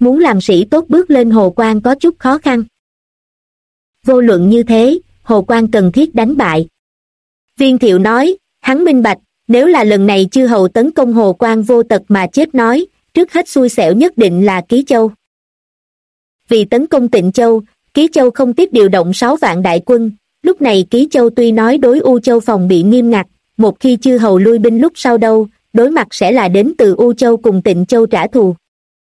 muốn làm sĩ tốt bước lên Hồ Quan có chút khó khăn. Vô luận như thế, Hồ Quan cần thiết đánh bại. Viên Thiệu nói, hắn minh bạch, nếu là lần này chư hầu tấn công Hồ Quan vô tật mà chết nói, trước hết xui xẻo nhất định là Ký Châu. Vì tấn công Tịnh Châu, Ký Châu không tiếp điều động 6 vạn đại quân, lúc này Ký Châu tuy nói đối U Châu phòng bị nghiêm ngặt, một khi chư hầu lui binh lúc sau đâu, đối mặt sẽ là đến từ U Châu cùng Tịnh Châu trả thù.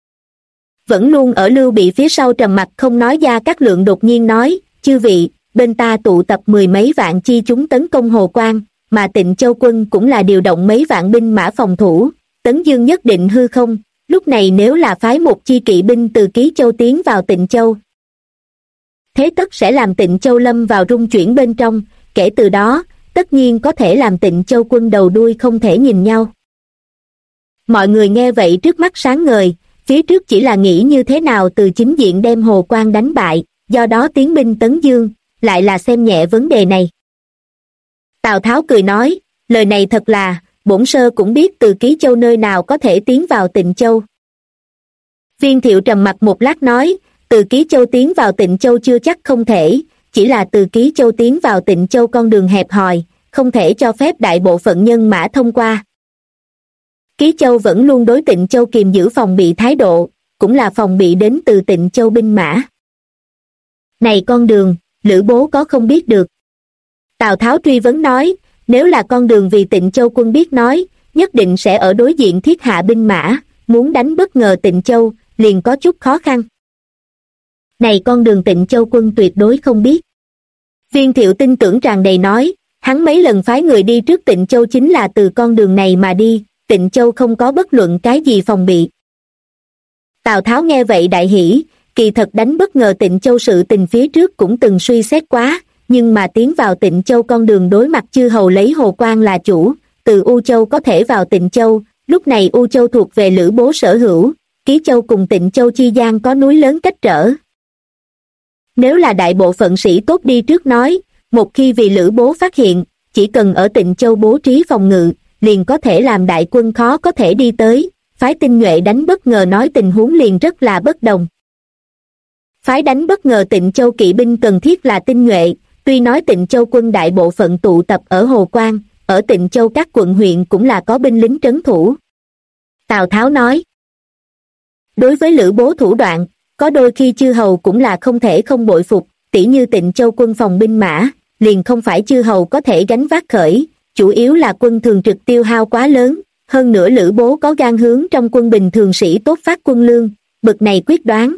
Vẫn luôn ở Lưu Bị phía sau trầm mặc không nói, Gia Cát Lượng đột nhiên nói, chư vị, bên ta tụ tập 10 mấy vạn chi chúng tấn công Hồ Quan, mà Tịnh Châu quân cũng là điều động mấy vạn binh mã phòng thủ, Tấn Dương nhất định hư không, lúc này nếu là phái một chi kỵ binh từ Ký Châu tiến vào Tịnh Châu, thế tất sẽ làm Tịnh Châu lâm vào rung chuyển bên trong, kể từ đó, tất nhiên có thể làm Tịnh Châu quân đầu đuôi không thể nhìn nhau. Mọi người nghe vậy trước mắt sáng ngời, phía trước chỉ là nghĩ như thế nào từ chính diện đem Hồ Quan đánh bại, do đó tiến binh Tấn Dương, lại là xem nhẹ vấn đề này. Tào Tháo cười nói, lời này thật là, bổn sơ cũng biết từ Ký Châu nơi nào có thể tiến vào Tịnh Châu. Viên Thiệu trầm mặc một lát nói, từ Ký Châu tiến vào Tịnh Châu chưa chắc không thể, chỉ là từ Ký Châu tiến vào Tịnh Châu con đường hẹp hòi, không thể cho phép đại bộ phận nhân mã thông qua. Ký Châu vẫn luôn đối Tịnh Châu kiềm giữ phòng bị thái độ, cũng là phòng bị đến từ Tịnh Châu binh mã. Này con đường, Lữ Bố có không biết được? Tào Tháo truy vấn nói, nếu là con đường vì Tịnh Châu quân biết nói, nhất định sẽ ở đối diện thiết hạ binh mã, muốn đánh bất ngờ Tịnh Châu, liền có chút khó khăn. Này con đường Tịnh Châu quân tuyệt đối không biết. Viên Thiệu tin tưởng tràn đầy nói, hắn mấy lần phái người đi trước Tịnh Châu chính là từ con đường này mà đi, Tịnh Châu không có bất luận cái gì phòng bị. Tào Tháo nghe vậy đại hỉ, kỳ thật đánh bất ngờ Tịnh Châu sự tình phía trước cũng từng suy xét quá, nhưng mà tiến vào Tịnh Châu con đường đối mặt chư hầu lấy Hồ Quan là chủ, từ U Châu có thể vào Tịnh Châu, lúc này U Châu thuộc về Lữ Bố sở hữu, Ký Châu cùng Tịnh Châu chi gian có núi lớn cách trở. Nếu là đại bộ phận sĩ tốt đi trước nói, một khi vì Lữ Bố phát hiện, chỉ cần ở Tịnh Châu bố trí phòng ngự, liền có thể làm đại quân khó có thể đi tới, phái tinh nhuệ đánh bất ngờ nói tình huống liền rất là bất đồng. Phái đánh bất ngờ Tịnh Châu kỵ binh cần thiết là tinh nhuệ, tuy nói Tịnh Châu quân đại bộ phận tụ tập ở Hồ Quan, ở Tịnh Châu các quận huyện cũng là có binh lính trấn thủ. Tào Tháo nói, đối với Lữ Bố thủ đoạn, có đôi khi chư hầu cũng là không thể không bội phục, tỉ như Tịnh Châu quân phòng binh mã, liền không phải chư hầu có thể gánh vác khởi, chủ yếu là quân thường trực tiêu hao quá lớn, hơn nữa Lữ Bố có gan hướng trong quân bình thường sĩ tốt phát quân lương, bực này quyết đoán.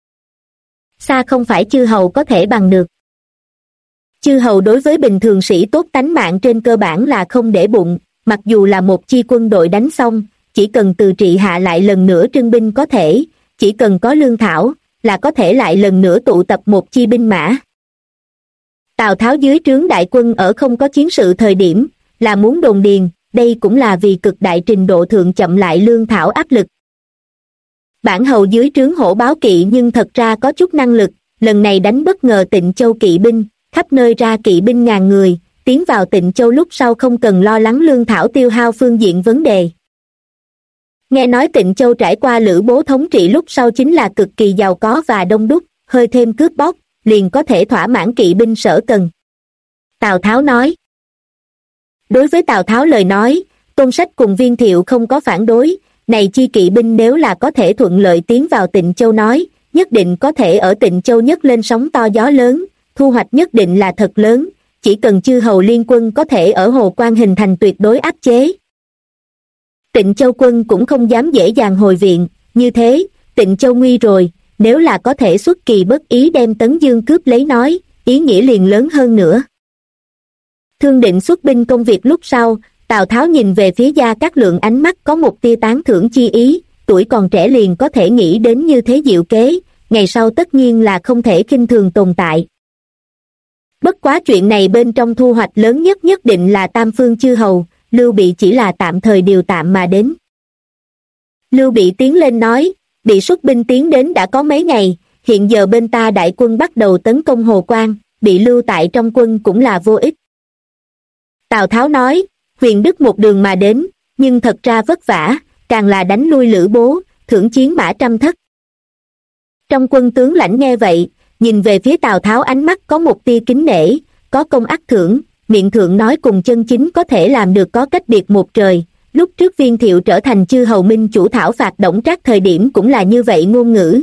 Xa không phải chư hầu có thể bằng được. Chư hầu đối với bình thường sĩ tốt tánh mạng trên cơ bản là không để bụng, mặc dù là một chi quân đội đánh xong, chỉ cần từ trị hạ lại lần nữa trưng binh có thể, chỉ cần có lương thảo, là có thể lại lần nữa tụ tập một chi binh mã. Tào Tháo dưới trướng đại quân ở không có chiến sự thời điểm, là muốn đồn điền, đây cũng là vì cực đại trình độ thượng chậm lại lương thảo áp lực. Bản hầu dưới trướng Hổ Báo kỵ nhưng thật ra có chút năng lực, lần này đánh bất ngờ Tịnh Châu kỵ binh, khắp nơi ra kỵ binh ngàn người, tiến vào Tịnh Châu lúc sau không cần lo lắng lương thảo tiêu hao phương diện vấn đề. Nghe nói Tịnh Châu trải qua Lữ Bố thống trị lúc sau chính là cực kỳ giàu có và đông đúc, hơi thêm cướp bóc, liền có thể thỏa mãn kỵ binh sở cần. Tào Tháo nói. Đối với Tào Tháo lời nói, Tôn Sách cùng Viên Thiệu không có phản đối, này chi kỵ binh nếu là có thể thuận lợi tiến vào Tịnh Châu nói, nhất định có thể ở Tịnh Châu nhấc lên sóng to gió lớn, thu hoạch nhất định là thật lớn, chỉ cần chư hầu liên quân có thể ở Hồ Quan hình thành tuyệt đối áp chế. Tịnh Châu quân cũng không dám dễ dàng hồi viện, như thế, Tịnh Châu nguy rồi, nếu là có thể xuất kỳ bất ý đem Tấn Dương cướp lấy nói, ý nghĩa liền lớn hơn nữa. Thương định xuất binh công việc lúc sau, Tào Tháo nhìn về phía Gia Cát Lượng ánh mắt có một tia tán thưởng chi ý, tuổi còn trẻ liền có thể nghĩ đến như thế diệu kế, ngày sau tất nhiên là không thể khinh thường tồn tại. Bất quá chuyện này bên trong thu hoạch lớn nhất nhất định là Tam Phương chư hầu, Lưu Bị chỉ là tạm thời điều tạm mà đến. Lưu Bị tiến lên nói, bị xuất binh tiến đến đã có mấy ngày, hiện giờ bên ta đại quân bắt đầu tấn công Hồ Quan, bị lưu tại trong quân cũng là vô ích. Tào Tháo nói, Huyền Đức một đường mà đến, nhưng thật ra vất vả, càng là đánh lui Lữ Bố, thưởng chiến mã trăm thất. Trong quân tướng lãnh nghe vậy, nhìn về phía Tào Tháo ánh mắt có một tia kính nể, có công ắt thưởng, miệng thượng nói cùng chân chính có thể làm được có cách biệt một trời. Lúc trước Viên Thiệu trở thành chư hầu minh chủ thảo phạt Đổng Trác thời điểm cũng là như vậy ngôn ngữ.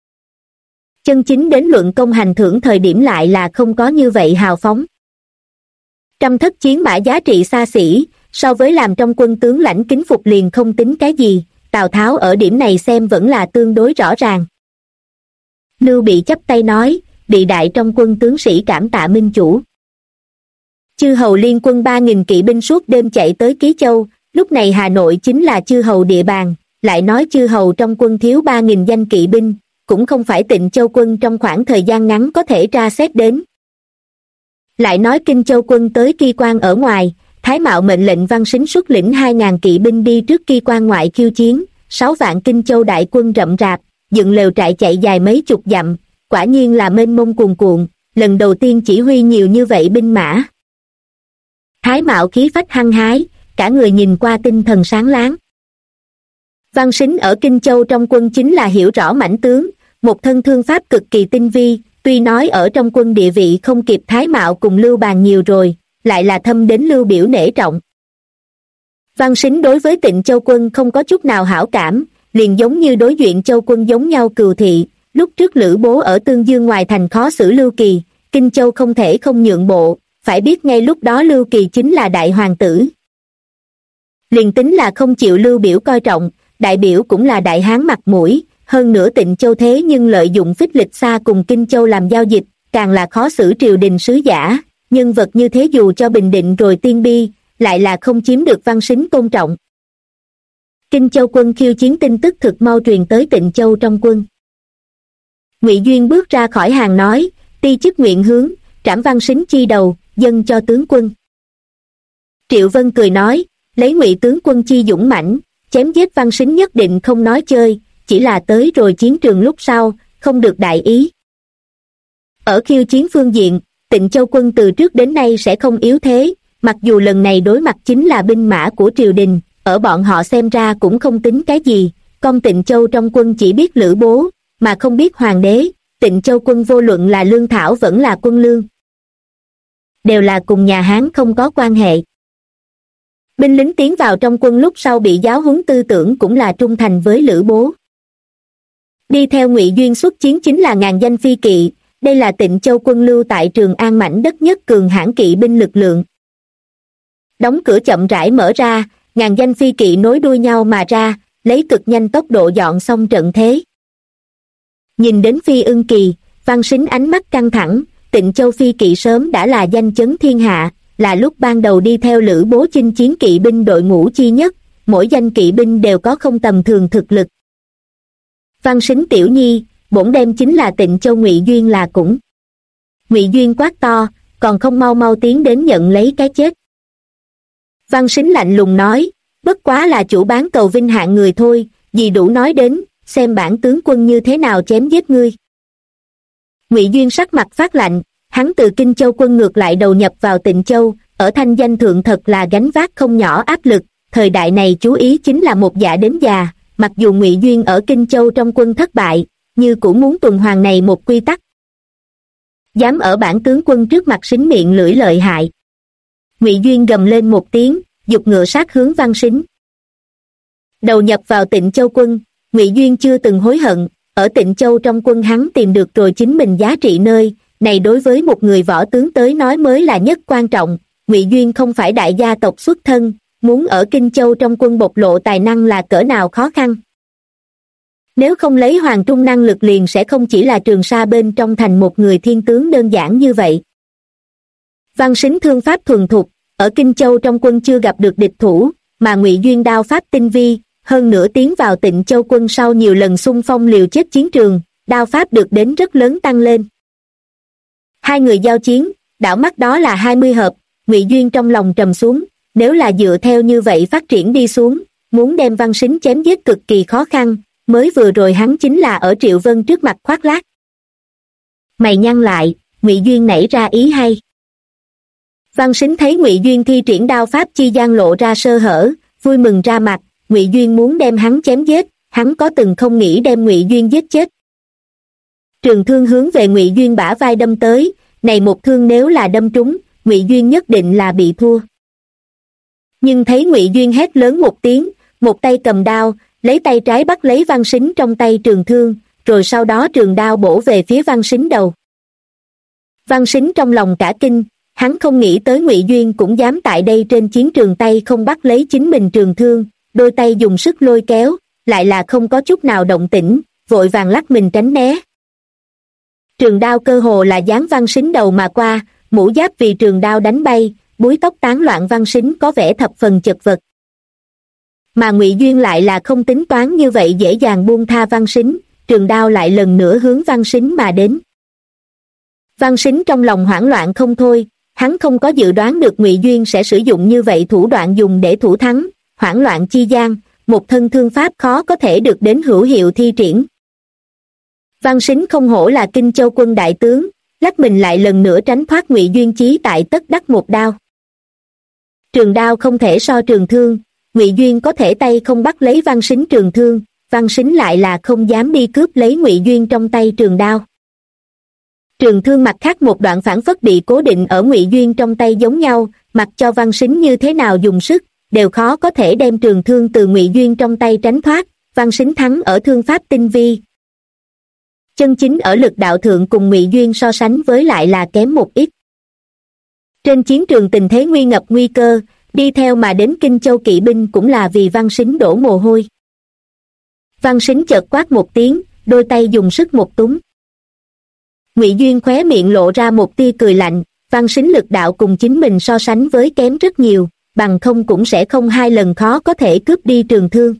Chân chính đến luận công hành thưởng thời điểm lại là không có như vậy hào phóng. Trăm thất chiến mã giá trị xa xỉ, so với làm trong quân tướng lãnh kính phục liền không tính cái gì, Tào Tháo ở điểm này xem vẫn là tương đối rõ ràng. Lưu Bị chắp tay nói, bị đại trong quân tướng sĩ cảm tạ minh chủ. Chư hầu liên quân 3.000 kỵ binh suốt đêm chạy tới Ký Châu, lúc này Hà Nội chính là chư hầu địa bàn, lại nói chư hầu trong quân thiếu 3.000 danh kỵ binh, cũng không phải Tịnh Châu quân trong khoảng thời gian ngắn có thể tra xét đến. Lại nói Kinh Châu quân tới Ki Quan ở ngoài, Thái Mạo mệnh lệnh Văn Sính xuất lĩnh 2.000 kỵ binh đi trước Ki Quan ngoại khiêu chiến, 6 vạn Kinh Châu đại quân rậm rạp, dựng lều trại chạy dài mấy chục dặm, quả nhiên là mênh mông cuồn cuộn, lần đầu tiên chỉ huy nhiều như vậy binh mã. Thái Mạo khí phách hăng hái, cả người nhìn qua tinh thần sáng láng. Văn Sính ở Kinh Châu trong quân chính là hiểu rõ mãnh tướng, một thân thương pháp cực kỳ tinh vi, tuy nói ở trong quân địa vị không kịp Thái Mạo cùng Lưu Bàn nhiều rồi, lại là thâm đến Lưu Biểu nể trọng. Văn Sính đối với Tịnh Châu quân không có chút nào hảo cảm, liền giống như đối Duyện Châu quân giống nhau cừu thị, lúc trước Lữ Bố ở Tương Dương ngoài thành khó xử Lưu Kỳ, Kinh Châu không thể không nhượng bộ, phải biết ngay lúc đó Lưu Kỳ chính là đại hoàng tử. Liền tính là không chịu Lưu Biểu coi trọng, đại biểu cũng là đại hán mặt mũi, hơn nữa Tịnh Châu thế nhưng lợi dụng phích lịch xa cùng Kinh Châu làm giao dịch, càng là khó xử triều đình sứ giả, nhân vật như thế dù cho bình định rồi tiên bi, lại là không chiếm được Văn Sính tôn trọng. Kinh Châu quân khiêu chiến tin tức thực mau truyền tới Tịnh Châu trong quân. Ngụy Duyên bước ra khỏi hàng nói, ti chức nguyện hướng, trảm Văn Sính chi đầu, dâng cho tướng quân. Triệu Vân cười nói, lấy Ngụy tướng quân chi dũng mãnh, chém giết Văn Sính nhất định không nói chơi, chỉ là tới rồi chiến trường lúc sau, không được đại ý. Ở khiêu chiến phương diện, Tịnh Châu quân từ trước đến nay sẽ không yếu thế, mặc dù lần này đối mặt chính là binh mã của triều đình, ở bọn họ xem ra cũng không tính cái gì, công Tịnh Châu trong quân chỉ biết Lữ Bố, mà không biết hoàng đế, Tịnh Châu quân vô luận là lương thảo vẫn là quân lương. Đều là cùng nhà Hán không có quan hệ. Binh lính tiến vào trong quân lúc sau bị giáo huấn tư tưởng cũng là trung thành với Lữ Bố. Đi theo Ngụy Duyên xuất chiến chính là ngàn danh phi kỵ, đây là Tịnh Châu quân lưu tại Trường An mảnh đất nhất cường hãn kỵ binh lực lượng. Đóng cửa chậm rãi mở ra, ngàn danh phi kỵ nối đuôi nhau mà ra, lấy cực nhanh tốc độ dọn xong trận thế. Nhìn đến Phi Ưng Kỳ, Văn Sính ánh mắt căng thẳng, Tịnh Châu phi kỵ sớm đã là danh chấn thiên hạ, là lúc ban đầu đi theo Lữ Bố chinh chiến kỵ binh đội ngũ chi nhất, mỗi danh kỵ binh đều có không tầm thường thực lực. Văn Sính tiểu nhi, bổn đem chính là Tịnh Châu Ngụy Duyên là cũng. Ngụy Duyên quát to, còn không mau mau tiến đến nhận lấy cái chết. Văn Sính lạnh lùng nói, bất quá là chủ bán cầu vinh hạng người thôi, gì đủ nói đến, xem bản tướng quân như thế nào chém giết ngươi. Ngụy Duyên sắc mặt phát lạnh, hắn từ Kinh Châu quân ngược lại đầu nhập vào Tịnh Châu, ở thanh danh thượng thật là gánh vác không nhỏ áp lực, thời đại này chú ý chính là một dạ đến già, mặc dù Ngụy Duyên ở Kinh Châu trong quân thất bại, như cũng muốn tuần hoàn này một quy tắc. Dám ở bản tướng quân trước mặt Sính miệng lưỡi lợi hại. Ngụy Duyên gầm lên một tiếng, giục ngựa sát hướng Văn Sính. Đầu nhập vào Tịnh Châu quân, Ngụy Duyên chưa từng hối hận, ở Tịnh Châu trong quân hắn tìm được rồi chính mình giá trị nơi, này đối với một người võ tướng tới nói mới là nhất quan trọng. Ngụy Duyên không phải đại gia tộc xuất thân, muốn ở Kinh Châu trong quân bộc lộ tài năng là cỡ nào khó khăn. Nếu không lấy hoàng trung năng lực liền sẽ không chỉ là Trường Sa bên trong thành một người thiên tướng đơn giản như vậy. Văn Sính thương pháp thuần thục, ở Kinh Châu trong quân chưa gặp được địch thủ, mà Ngụy Duyên đao pháp tinh vi, hơn nữa tiến vào Tịnh Châu quân sau nhiều lần xung phong liều chết chiến trường, đao pháp được đến rất lớn tăng lên. Hai người giao chiến, đảo mắt đó là 20 hợp, Ngụy Duyên trong lòng trầm xuống, nếu là dựa theo như vậy phát triển đi xuống, muốn đem Văn Sính chém giết cực kỳ khó khăn, mới vừa rồi hắn chính là ở Triệu Vân trước mặt khoác lác. Mày nhăn lại, Ngụy Duyên nảy ra ý hay. Văn Sính thấy Ngụy Duyên thi triển đao pháp chi gian lộ ra sơ hở, vui mừng ra mặt, Ngụy Duyên muốn đem hắn chém giết, hắn có từng không nghĩ đem Ngụy Duyên giết chết. Trường thương hướng về Ngụy Duyên bả vai đâm tới, này một thương nếu là đâm trúng, Ngụy Duyên nhất định là bị thua. Nhưng thấy Ngụy Duyên hét lớn một tiếng, một tay cầm đao, lấy tay trái bắt lấy Văn Sính trong tay trường thương, rồi sau đó trường đao bổ về phía Văn Sính đầu. Văn Sính trong lòng cả kinh, hắn không nghĩ tới Ngụy Duyên cũng dám tại đây trên chiến trường tay không bắt lấy chính mình trường thương, đôi tay dùng sức lôi kéo, lại là không có chút nào động tĩnh, vội vàng lắc mình tránh né. Trường đao cơ hồ là dán Văn Sính đầu mà qua, mũ giáp vì trường đao đánh bay, búi tóc tán loạn Văn Sính có vẻ thập phần chật vật. Mà Ngụy Duyên lại là không tính toán như vậy dễ dàng buông tha Văn Sính, trường đao lại lần nữa hướng Văn Sính mà đến. Văn Sính trong lòng hoảng loạn không thôi, hắn không có dự đoán được Ngụy Duyên sẽ sử dụng như vậy thủ đoạn dùng để thủ thắng, hoảng loạn chi gian, một thân thương pháp khó có thể được đến hữu hiệu thi triển. Văn Sính không hổ là Kinh Châu quân đại tướng, lách mình lại lần nữa tránh thoát Ngụy Duyên chí tại tất đắc một đao. Trường đao không thể so trường thương, Ngụy Duyên có thể tay không bắt lấy Văn Sính trường thương, Văn Sính lại là không dám đi cướp lấy Ngụy Duyên trong tay trường đao. Trường thương mặt khác một đoạn phản phất bị cố định ở Ngụy Duyên trong tay giống nhau, mặc cho Văn Sính như thế nào dùng sức, đều khó có thể đem trường thương từ Ngụy Duyên trong tay tránh thoát, Văn Sính thắng ở thương pháp tinh vi. Chân chính ở lực đạo thượng cùng Ngụy Duyên so sánh với lại là kém một ít. Trên chiến trường tình thế nguy ngập nguy cơ, đi theo mà đến Kinh Châu kỵ binh cũng là vì Văn Sính đổ mồ hôi. Văn Sính chợt quát một tiếng, đôi tay dùng sức một túm. Ngụy Duyên khóe miệng lộ ra một tia cười lạnh, Văn Sính lực đạo cùng chính mình so sánh với kém rất nhiều, bằng không cũng sẽ không hai lần khó có thể cướp đi trường thương.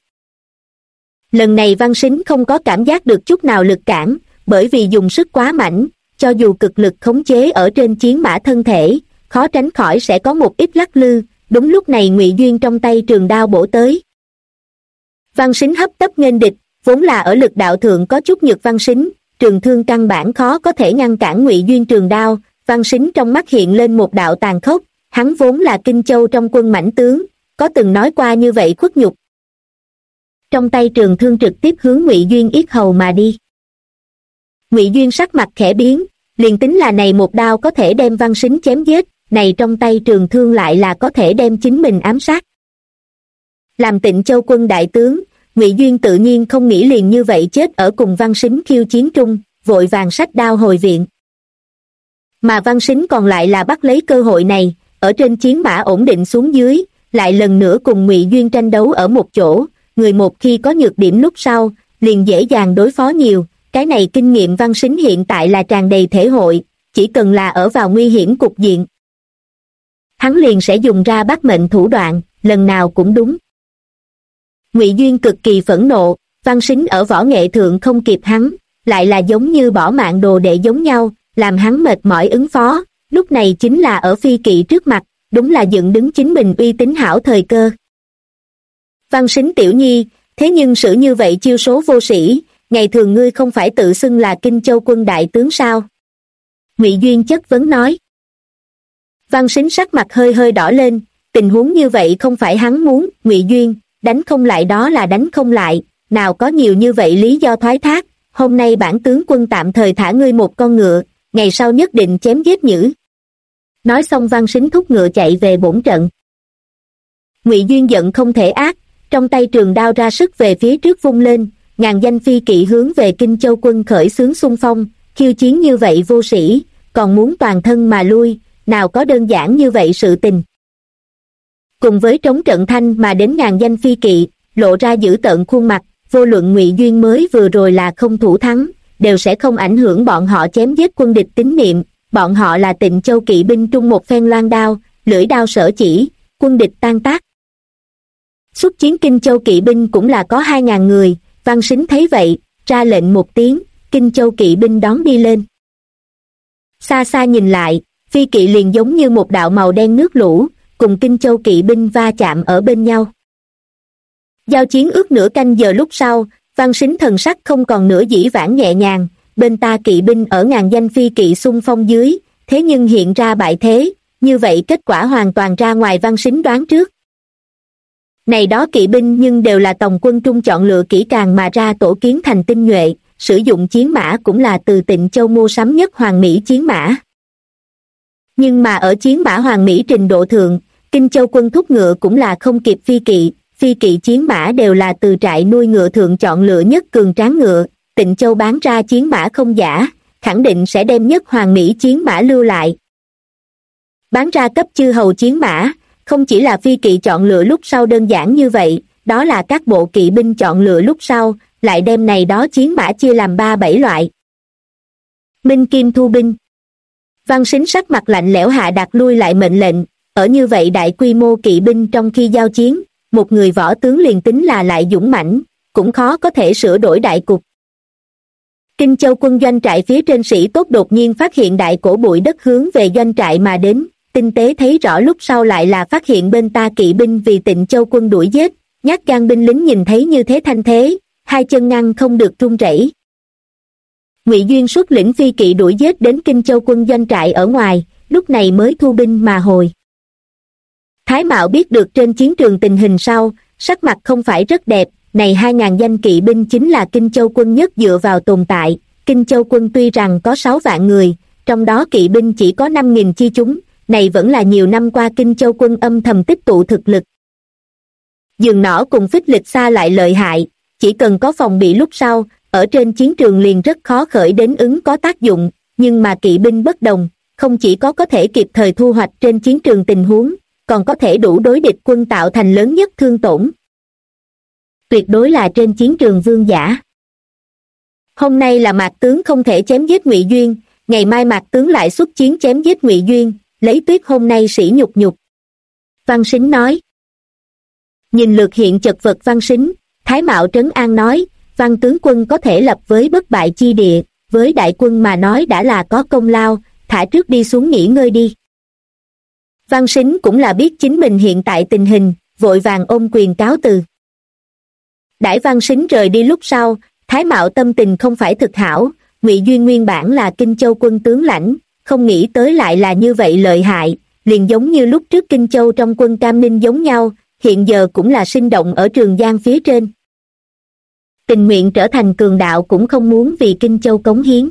Lần này Văn Sính không có cảm giác được chút nào lực cản, bởi vì dùng sức quá mạnh, cho dù cực lực khống chế ở trên chiến mã thân thể, khó tránh khỏi sẽ có một ít lắc lư, đúng lúc này Ngụy Duyên trong tay trường đao bổ tới. Văn Sính hấp tấp nghênh địch, vốn là ở lực đạo thượng có chút nhược Văn Sính, trường thương căn bản khó có thể ngăn cản Ngụy Duyên trường đao, Văn Sính trong mắt hiện lên một đạo tàn khốc, hắn vốn là Kinh Châu trong quân mãnh tướng, có từng nói qua như vậy khuất nhục. Trong tay trường thương trực tiếp hướng Ngụy Duyên yết hầu mà đi. Ngụy Duyên sắc mặt khẽ biến, liền tính là này một đao có thể đem Văn Sính chém giết, này trong tay trường thương lại là có thể đem chính mình ám sát. Làm Tịnh Châu quân đại tướng, Ngụy Duyên tự nhiên không nghĩ liền như vậy chết ở cùng Văn Sính khiêu chiến trung, vội vàng xách đao hồi viện. Mà Văn Sính còn lại là bắt lấy cơ hội này, ở trên chiến mã ổn định xuống dưới, lại lần nữa cùng Ngụy Duyên tranh đấu ở một chỗ, người một khi có nhược điểm lúc sau, liền dễ dàng đối phó nhiều, cái này kinh nghiệm Văn Sính hiện tại là tràn đầy thể hội, chỉ cần là ở vào nguy hiểm cục diện. Hắn liền sẽ dùng ra bắt mệnh thủ đoạn, lần nào cũng đúng. Ngụy Duyên cực kỳ phẫn nộ, Văn Sính ở võ nghệ thượng không kịp hắn, lại là giống như bỏ mạng đồ đệ giống nhau, làm hắn mệt mỏi ứng phó, lúc này chính là ở phi kỵ trước mặt, đúng là dựng đứng chính mình uy tín hảo thời cơ. Văn Sính tiểu nhi, thế nhưng sử như vậy chiêu số vô sĩ, ngày thường ngươi không phải tự xưng là Kinh Châu quân đại tướng sao? Ngụy Duyên chất vấn nói. Văn Sính sắc mặt hơi hơi đỏ lên, tình huống như vậy không phải hắn muốn, Ngụy Duyên, đánh không lại đó là đánh không lại, nào có nhiều như vậy lý do thoái thác, hôm nay bản tướng quân tạm thời thả ngươi một con ngựa, ngày sau nhất định chém giết nhử. Nói xong Văn Sính thúc ngựa chạy về bổn trận. Ngụy Duyên giận không thể ác, trong tay trường đao ra sức về phía trước vung lên, ngàn danh phi kỵ hướng về Kinh Châu quân khởi xướng xung phong, khiêu chiến như vậy vô sĩ, còn muốn toàn thân mà lui, nào có đơn giản như vậy sự tình. Cùng với trống trận thanh mà đến ngàn danh phi kỵ, lộ ra dữ tợn khuôn mặt, vô luận Ngụy Duyên mới vừa rồi là không thủ thắng, đều sẽ không ảnh hưởng bọn họ chém giết quân địch tín niệm, bọn họ là Tịnh Châu kỵ binh trung một phen loan đao, lưỡi đao sở chỉ, quân địch tan tác. Xuất chiến Kinh Châu kỵ binh cũng là có 2.000 người, Văn Sính thấy vậy, ra lệnh một tiếng, Kinh Châu kỵ binh đón đi lên. Xa xa nhìn lại, phi kỵ liền giống như một đạo màu đen nước lũ, cùng Kinh Châu kỵ binh va chạm ở bên nhau. Giao chiến ước nửa canh giờ lúc sau, Văn Sính thần sắc không còn nửa dĩ vãng nhẹ nhàng, bên ta kỵ binh ở ngàn danh phi kỵ xung phong dưới, thế nhưng hiện ra bại thế, như vậy kết quả hoàn toàn ra ngoài Văn Sính đoán trước. Này đó kỵ binh nhưng đều là tổng quân trung chọn lựa kỹ càng mà ra tổ kiến thành tinh nhuệ, sử dụng chiến mã cũng là từ Tịnh Châu mua sắm nhất Hoàng Mỹ chiến mã. Nhưng mà ở chiến mã Hoàng Mỹ trình độ thượng, Kinh Châu quân thúc ngựa cũng là không kịp phi kỵ chiến mã đều là từ trại nuôi ngựa thượng chọn lựa nhất cường tráng ngựa. Tịnh Châu bán ra chiến mã không giả, khẳng định sẽ đem nhất Hoàng Mỹ chiến mã lưu lại. Bán ra cấp chư hầu chiến mã, không chỉ là phi kỵ chọn lựa lúc sau đơn giản như vậy, đó là các bộ kỵ binh chọn lựa lúc sau, lại đem này đó chiến mã chia làm 3-7 loại. Minh Kim thu binh. Văn Sính sắc mặt lạnh lẽo hạ đặt lui lại mệnh lệnh, ở như vậy đại quy mô kỵ binh trong khi giao chiến, một người võ tướng liền tính là lại dũng mãnh, cũng khó có thể sửa đổi đại cục. Kinh Châu quân doanh trại phía trên sĩ tốt đột nhiên phát hiện đại cổ bụi đất hướng về doanh trại mà đến, tinh tế thấy rõ lúc sau lại là phát hiện bên ta kỵ binh vì Tịnh Châu quân đuổi giết, nhát gan binh lính nhìn thấy như thế thanh thế, hai chân ngăn không được run rẩy. Ngụy Duyên xuất lĩnh phi kỵ đuổi giết đến Kinh Châu quân doanh trại ở ngoài, lúc này mới thu binh mà hồi. Thái Mạo biết được trên chiến trường tình hình sau, sắc mặt không phải rất đẹp, này 2.000 danh kỵ binh chính là Kinh Châu quân nhất dựa vào tồn tại. Kinh Châu quân tuy rằng có 6 vạn người, trong đó kỵ binh chỉ có 5.000 chi chúng, này vẫn là nhiều năm qua Kinh Châu quân âm thầm tích tụ thực lực. Dường nỏ cùng phích lịch xa lại lợi hại, chỉ cần có phòng bị lúc sau, ở trên chiến trường liền rất khó khởi đến ứng có tác dụng, nhưng mà kỵ binh bất đồng, không chỉ có thể kịp thời thu hoạch trên chiến trường tình huống, còn có thể đủ đối địch quân tạo thành lớn nhất thương tổn. Tuyệt đối là trên chiến trường vương giả. Hôm nay là Mạc tướng không thể chém giết Ngụy Duyên, ngày mai Mạc tướng lại xuất chiến chém giết Ngụy Duyên, lấy Tuyết hôm nay sỉ nhục. Văn Sính nói. Nhìn lượt hiện chật vật Văn Sính, Thái Mạo trấn an nói, Văn tướng quân có thể lập với bất bại chi địa, với đại quân mà nói đã là có công lao, thả trước đi xuống nghỉ ngơi đi. Văn Sính cũng là biết chính mình hiện tại tình hình, vội vàng ôm quyền cáo từ. Đãi Văn Sính rời đi lúc sau, Thái Mạo tâm tình không phải thực hảo, Ngụy Duyên nguyên bản là Kinh Châu quân tướng lãnh, không nghĩ tới lại là như vậy lợi hại, liền giống như lúc trước Kinh Châu trong quân Cam Ninh giống nhau, hiện giờ cũng là sinh động ở Trường Giang phía trên. Tình nguyện trở thành cường đạo cũng không muốn vì Kinh Châu cống hiến.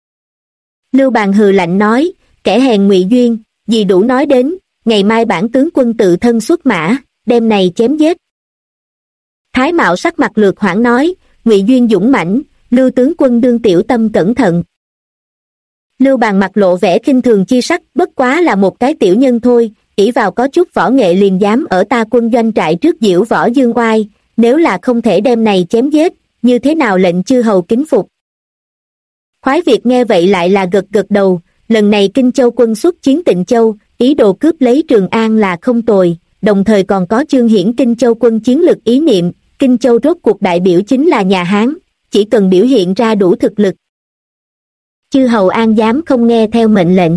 Lưu Bàn hừ lạnh nói, kẻ hèn Ngụy Duyên, gì đủ nói đến, ngày mai bản tướng quân tự thân xuất mã, đêm này chém giết. Thái Mạo sắc mặt lược hoảng nói, Ngụy Duyên dũng mãnh, Lưu tướng quân đương tiểu tâm cẩn thận. Lưu Bàn mặt lộ vẻ khinh thường chi sắc, bất quá là một cái tiểu nhân thôi, ỷ vào có chút võ nghệ liền dám ở ta quân doanh trại trước diễu võ dương oai, nếu là không thể đem này chém giết, như thế nào lệnh chư hầu kính phục. Khoái Việt nghe vậy lại là gật gật đầu, lần này Kinh Châu quân xuất chiến Tịnh Châu, ý đồ cướp lấy Trường An là không tồi, đồng thời còn có chương hiển Kinh Châu quân chiến lực ý niệm, Kinh Châu rốt cuộc đại biểu chính là nhà Hán, chỉ cần biểu hiện ra đủ thực lực. Chư hầu an dám không nghe theo mệnh lệnh.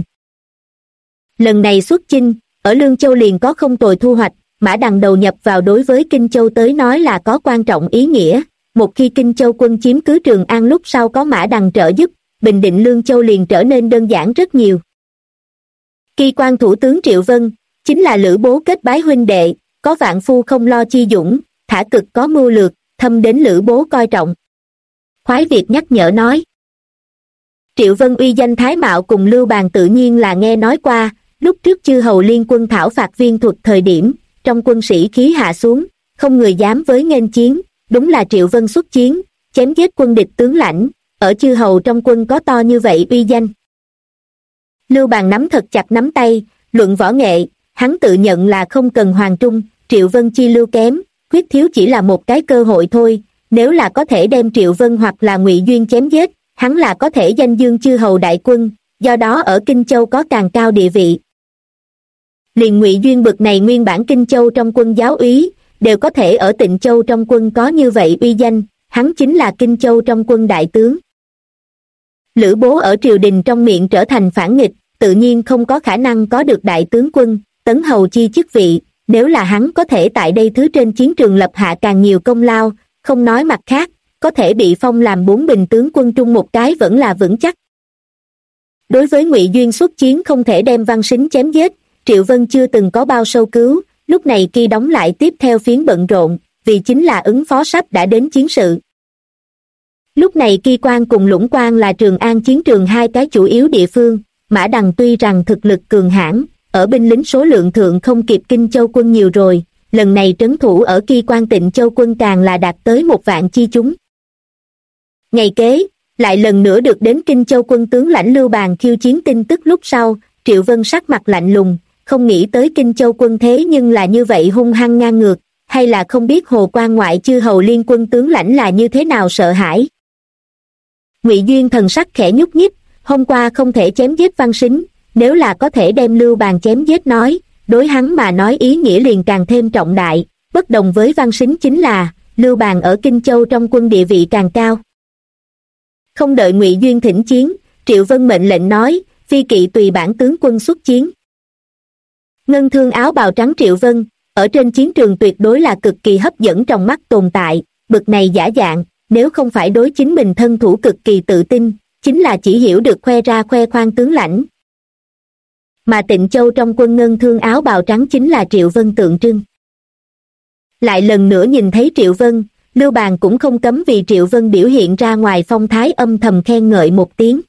Lần này xuất chinh, ở Lương Châu liền có không tồi thu hoạch, mã đằng đầu nhập vào đối với Kinh Châu tới nói là có quan trọng ý nghĩa, một khi Kinh Châu quân chiếm cứ Trường An lúc sau có mã đằng trợ giúp, bình định Lương Châu liền trở nên đơn giản rất nhiều. Kỳ quan thủ tướng Triệu Vân, chính là Lữ Bố kết bái huynh đệ, có vạn phu không lo chi dũng, thả cực có mưu lược, thâm đến Lữ Bố coi trọng. Khoái Việt nhắc nhở nói. Triệu Vân uy danh Thái Mạo cùng Lưu Bàn tự nhiên là nghe nói qua, lúc trước chư hầu liên quân thảo phạt Viên Thuật thời điểm, trong quân sĩ khí hạ xuống, không người dám với nghênh chiến, đúng là Triệu Vân xuất chiến, chém giết quân địch tướng lãnh, ở chư hầu trong quân có to như vậy uy danh. Lưu Bàn nắm thật chặt nắm tay, luận võ nghệ, hắn tự nhận là không cần hoàng trung, Triệu Vân chi lưu kém, khuyết thiếu chỉ là một cái cơ hội thôi, nếu là có thể đem Triệu Vân hoặc là Ngụy Duyên chém giết, hắn là có thể danh dương chư hầu đại quân, do đó ở Kinh Châu có càng cao địa vị. Liền Ngụy Duyên bực này nguyên bản Kinh Châu trong quân giáo úy, đều có thể ở Tịnh Châu trong quân có như vậy uy danh, hắn chính là Kinh Châu trong quân đại tướng. Lữ Bố ở triều đình trong miệng trở thành phản nghịch, tự nhiên không có khả năng có được đại tướng quân, tấn hầu chi chức vị, nếu là hắn có thể tại đây thứ trên chiến trường lập hạ càng nhiều công lao, không nói mặt khác, có thể bị phong làm 4 bình tướng quân trung một cái vẫn là vững chắc. Đối với Ngụy Duyên xuất chiến không thể đem Văn Sính chém giết, Triệu Vân chưa từng có bao sâu cứu, lúc này khi đóng lại tiếp theo phiến bận rộn, vì chính là ứng phó sắp đã đến chiến sự. Lúc này Kỳ Quan cùng Lũng Quan là Trường An chiến trường hai cái chủ yếu địa phương. Mã Đằng tuy rằng thực lực cường hãn, ở binh lính số lượng thượng không kịp Kinh Châu quân nhiều rồi, lần này trấn thủ ở Kỳ Quan Tịnh Châu quân càng là đạt tới 1.000 chi chúng. Ngày kế, lại lần nữa được đến Kinh Châu quân tướng lãnh Lưu Bàng khiêu chiến tin tức lúc sau, Triệu Vân sắc mặt lạnh lùng, không nghĩ tới Kinh Châu quân thế nhưng là như vậy hung hăng ngang ngược, hay là không biết Hồ Quan ngoại chư hầu liên quân tướng lãnh là như thế nào sợ hãi. Ngụy Duyên thần sắc khẽ nhúc nhích, hôm qua không thể chém giết Văn Sính, nếu là có thể đem Lưu Bàng chém giết nói, đối hắn mà nói ý nghĩa liền càng thêm trọng đại, bất đồng với Văn Sính chính là, Lưu Bàng ở Kinh Châu trong quân địa vị càng cao. Không đợi Ngụy Duyên thỉnh chiến, Triệu Vân mệnh lệnh nói, phi kỵ tùy bản tướng quân xuất chiến. Ngân thương áo bào trắng Triệu Vân, ở trên chiến trường tuyệt đối là cực kỳ hấp dẫn trong mắt tồn tại, bực này giả dạng, nếu không phải đối chính mình thân thủ cực kỳ tự tin, chính là chỉ hiểu được khoe ra khoe khoang tướng lãnh. Mà Tịnh Châu trong quân ngân thương áo bào trắng chính là Triệu Vân tượng trưng. Lại lần nữa nhìn thấy Triệu Vân, Lưu Bàng cũng không cấm vì Triệu Vân biểu hiện ra ngoài phong thái âm thầm khen ngợi một tiếng.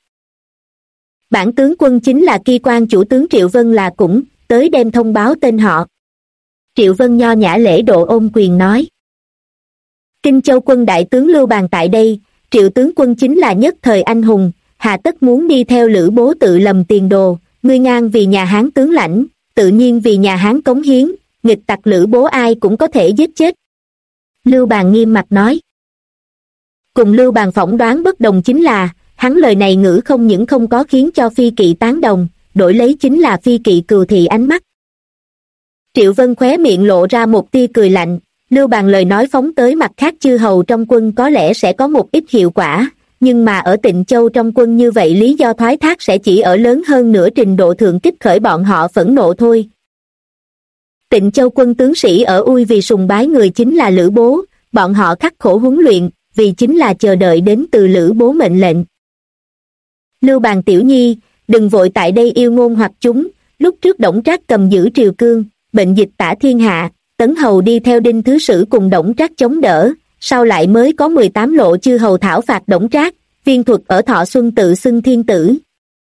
Bản tướng quân chính là Kỳ Quan chủ tướng Triệu Vân là cũng, tới đem thông báo tên họ. Triệu Vân nho nhã lễ độ ôm quyền nói. Kinh Châu quân đại tướng Lưu Bàng tại đây, Triệu tướng quân chính là nhất thời anh hùng, hà tất muốn đi theo Lữ Bố tự lầm tiền đồ, ngươi ngang vì nhà Hán tướng lãnh, tự nhiên vì nhà Hán cống hiến, nghịch tặc Lữ Bố ai cũng có thể giết chết. Lưu Bàng nghiêm mặt nói. Cùng Lưu Bàng phỏng đoán bất đồng chính là, hắn lời này ngữ không những không có khiến cho phi kỵ tán đồng, đổi lấy chính là phi kỵ cừu thị ánh mắt. Triệu Vân khóe miệng lộ ra một tia cười lạnh, Lưu Bàng lời nói phóng tới mặt khác chư hầu trong quân có lẽ sẽ có một ít hiệu quả, nhưng mà ở Tịnh Châu trong quân như vậy lý do thoái thác sẽ chỉ ở lớn hơn nửa trình độ thượng kích khởi bọn họ phẫn nộ thôi. Tịnh Châu quân tướng sĩ ở Ui vì sùng bái người chính là Lữ Bố, bọn họ khắc khổ huấn luyện, vì chính là chờ đợi đến từ Lữ Bố mệnh lệnh. Lưu Bàng tiểu nhi, đừng vội tại đây yêu ngôn hoặc chúng, lúc trước Đổng Trác cầm giữ Triều Cương, bệnh dịch tả thiên hạ, Tấn Hầu đi theo Đinh Thứ Sử cùng Đổng Trác chống đỡ, sau lại mới có 18 lộ chư hầu thảo phạt Đổng Trác, Viên Thuật ở Thọ Xuân tự xưng thiên tử.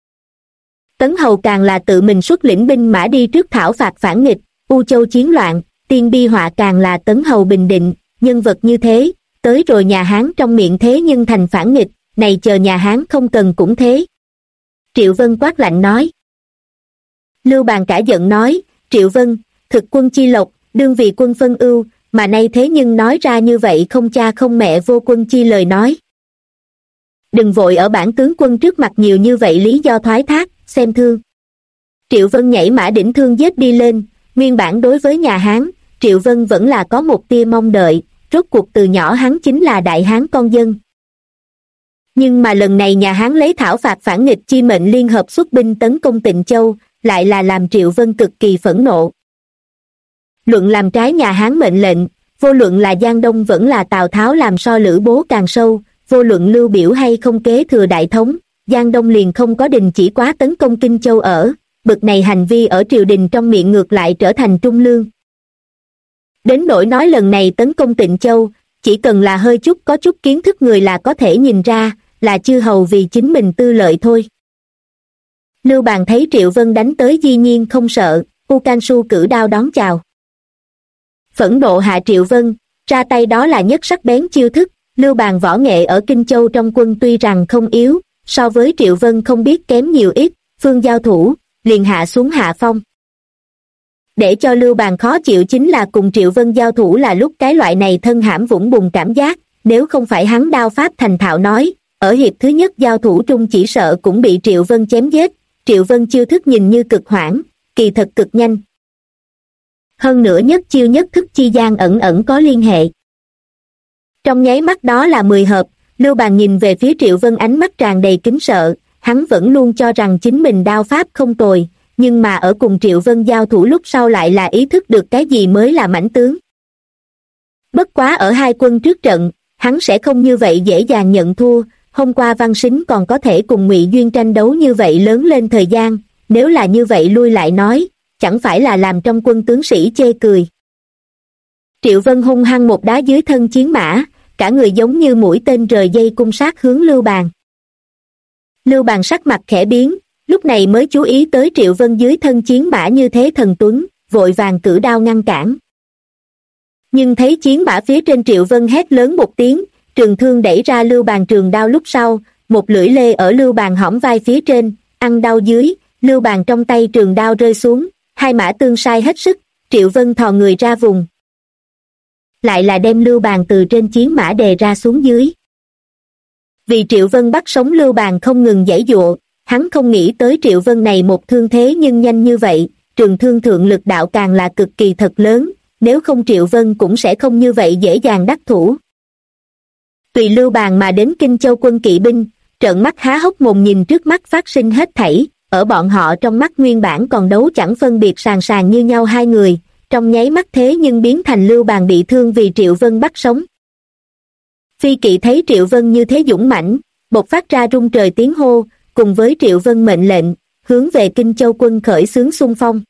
Tấn Hầu càng là tự mình xuất lĩnh binh mã đi trước thảo phạt phản nghịch, U Châu chiến loạn, Tiên Bi họa càng là Tấn Hầu bình định, nhân vật như thế, tới rồi nhà Hán trong miệng thế nhưng thành phản nghịch, này chờ nhà Hán không cần cũng thế. Triệu Vân quát lạnh nói. Lưu Bàng cả giận nói, Triệu Vân, thực quân chi lộc, đương vì quân phân ưu, mà nay thế nhưng nói ra như vậy không cha không mẹ vô quân chi lời nói. Đừng vội ở bản tướng quân trước mặt nhiều như vậy lý do thoái thác, xem thương. Triệu Vân nhảy mã đỉnh thương giết đi lên, nguyên bản đối với nhà Hán, Triệu Vân vẫn là có một tia mong đợi, rốt cuộc từ nhỏ hắn chính là đại Hán con dân. Nhưng mà lần này nhà Hán lấy thảo phạt phản nghịch chi mệnh liên hợp xuất binh tấn công Tịnh Châu, lại là làm Triệu Vân cực kỳ phẫn nộ. Luận làm trái nhà Hán mệnh lệnh, vô luận là Giang Đông vẫn là Tào Tháo làm so Lữ Bố càng sâu, vô luận Lưu Biểu hay không kế thừa đại thống, Giang Đông liền không có đình chỉ quá tấn công Kinh Châu ở, bực này hành vi ở triều đình trong miệng ngược lại trở thành trung lương. Đến nỗi nói lần này tấn công Tịnh Châu, chỉ cần là hơi chút có chút kiến thức người là có thể nhìn ra, là chư hầu vì chính mình tư lợi thôi. Lưu Bàng thấy Triệu Vân đánh tới dĩ nhiên không sợ, U Can Su cử đao đón chào. Phẫn nộ hạ Triệu Vân, ra tay đó là nhất sắc bén chiêu thức, Lưu Bàng võ nghệ ở Kinh Châu trong quân tuy rằng không yếu, so với Triệu Vân không biết kém nhiều ít, phương giao thủ, liền hạ xuống hạ phong. Để cho Lưu Bàng khó chịu chính là cùng Triệu Vân giao thủ là lúc cái loại này thân hãm vũng bùn cảm giác, nếu không phải hắn đao pháp thành thạo nói, ở hiệp thứ nhất giao thủ trung chỉ sợ cũng bị Triệu Vân chém giết. Triệu Vân chiêu thức nhìn như cực hoãn, kỳ thật cực nhanh. Hơn nữa nhất chiêu nhất thức chi gian ẩn ẩn có liên hệ. Trong nháy mắt đó là 10 hợp, Lưu Bàng nhìn về phía Triệu Vân ánh mắt tràn đầy kính sợ, hắn vẫn luôn cho rằng chính mình đao pháp không tồi, nhưng mà ở cùng Triệu Vân giao thủ lúc sau lại là ý thức được cái gì mới là mãnh tướng. Bất quá ở hai quân trước trận, hắn sẽ không như vậy dễ dàng nhận thua, hôm qua Văn Sính còn có thể cùng Ngụy Duyên tranh đấu như vậy lớn lên thời gian, nếu là như vậy lui lại nói, chẳng phải là làm trong quân tướng sĩ chê cười. Triệu Vân hung hăng một đá dưới thân chiến mã, cả người giống như mũi tên rời dây cung sát hướng Lưu Bàng. Lưu Bàng sắc mặt khẽ biến, lúc này mới chú ý tới Triệu Vân dưới thân chiến mã như thế thần tuấn, vội vàng cử đao ngăn cản. Nhưng thấy chiến mã phía trên, Triệu Vân hét lớn một tiếng, trường thương đẩy ra Lưu Bàng trường đao, lúc sau, một lưỡi lê ở Lưu Bàng hõm vai phía trên, ăn đau dưới, Lưu Bàng trong tay trường đao rơi xuống, hai mã tương sai hết sức, Triệu Vân thò người ra vùng. Lại là đem Lưu Bàng từ trên chiến mã đè ra xuống dưới. Vì Triệu Vân bắt sống Lưu Bàng không ngừng giãy giụa, hắn không nghĩ tới Triệu Vân này một thương thế nhưng nhanh như vậy, trường thương thượng lực đạo càng là cực kỳ thật lớn, nếu không Triệu Vân cũng sẽ không như vậy dễ dàng đắc thủ. Tùy Lưu Bàng mà đến Kinh Châu quân kỵ binh, trợn mắt há hốc mồm nhìn trước mắt phát sinh hết thảy, ở bọn họ trong mắt nguyên bản còn đấu chẳng phân biệt sàn sàn như nhau hai người, trong nháy mắt thế nhưng biến thành Lưu Bàng bị thương vì Triệu Vân bắt sống. Phi kỵ thấy Triệu Vân như thế dũng mãnh, bộc phát ra rung trời tiếng hô, cùng với Triệu Vân mệnh lệnh, hướng về Kinh Châu quân khởi xướng xung phong.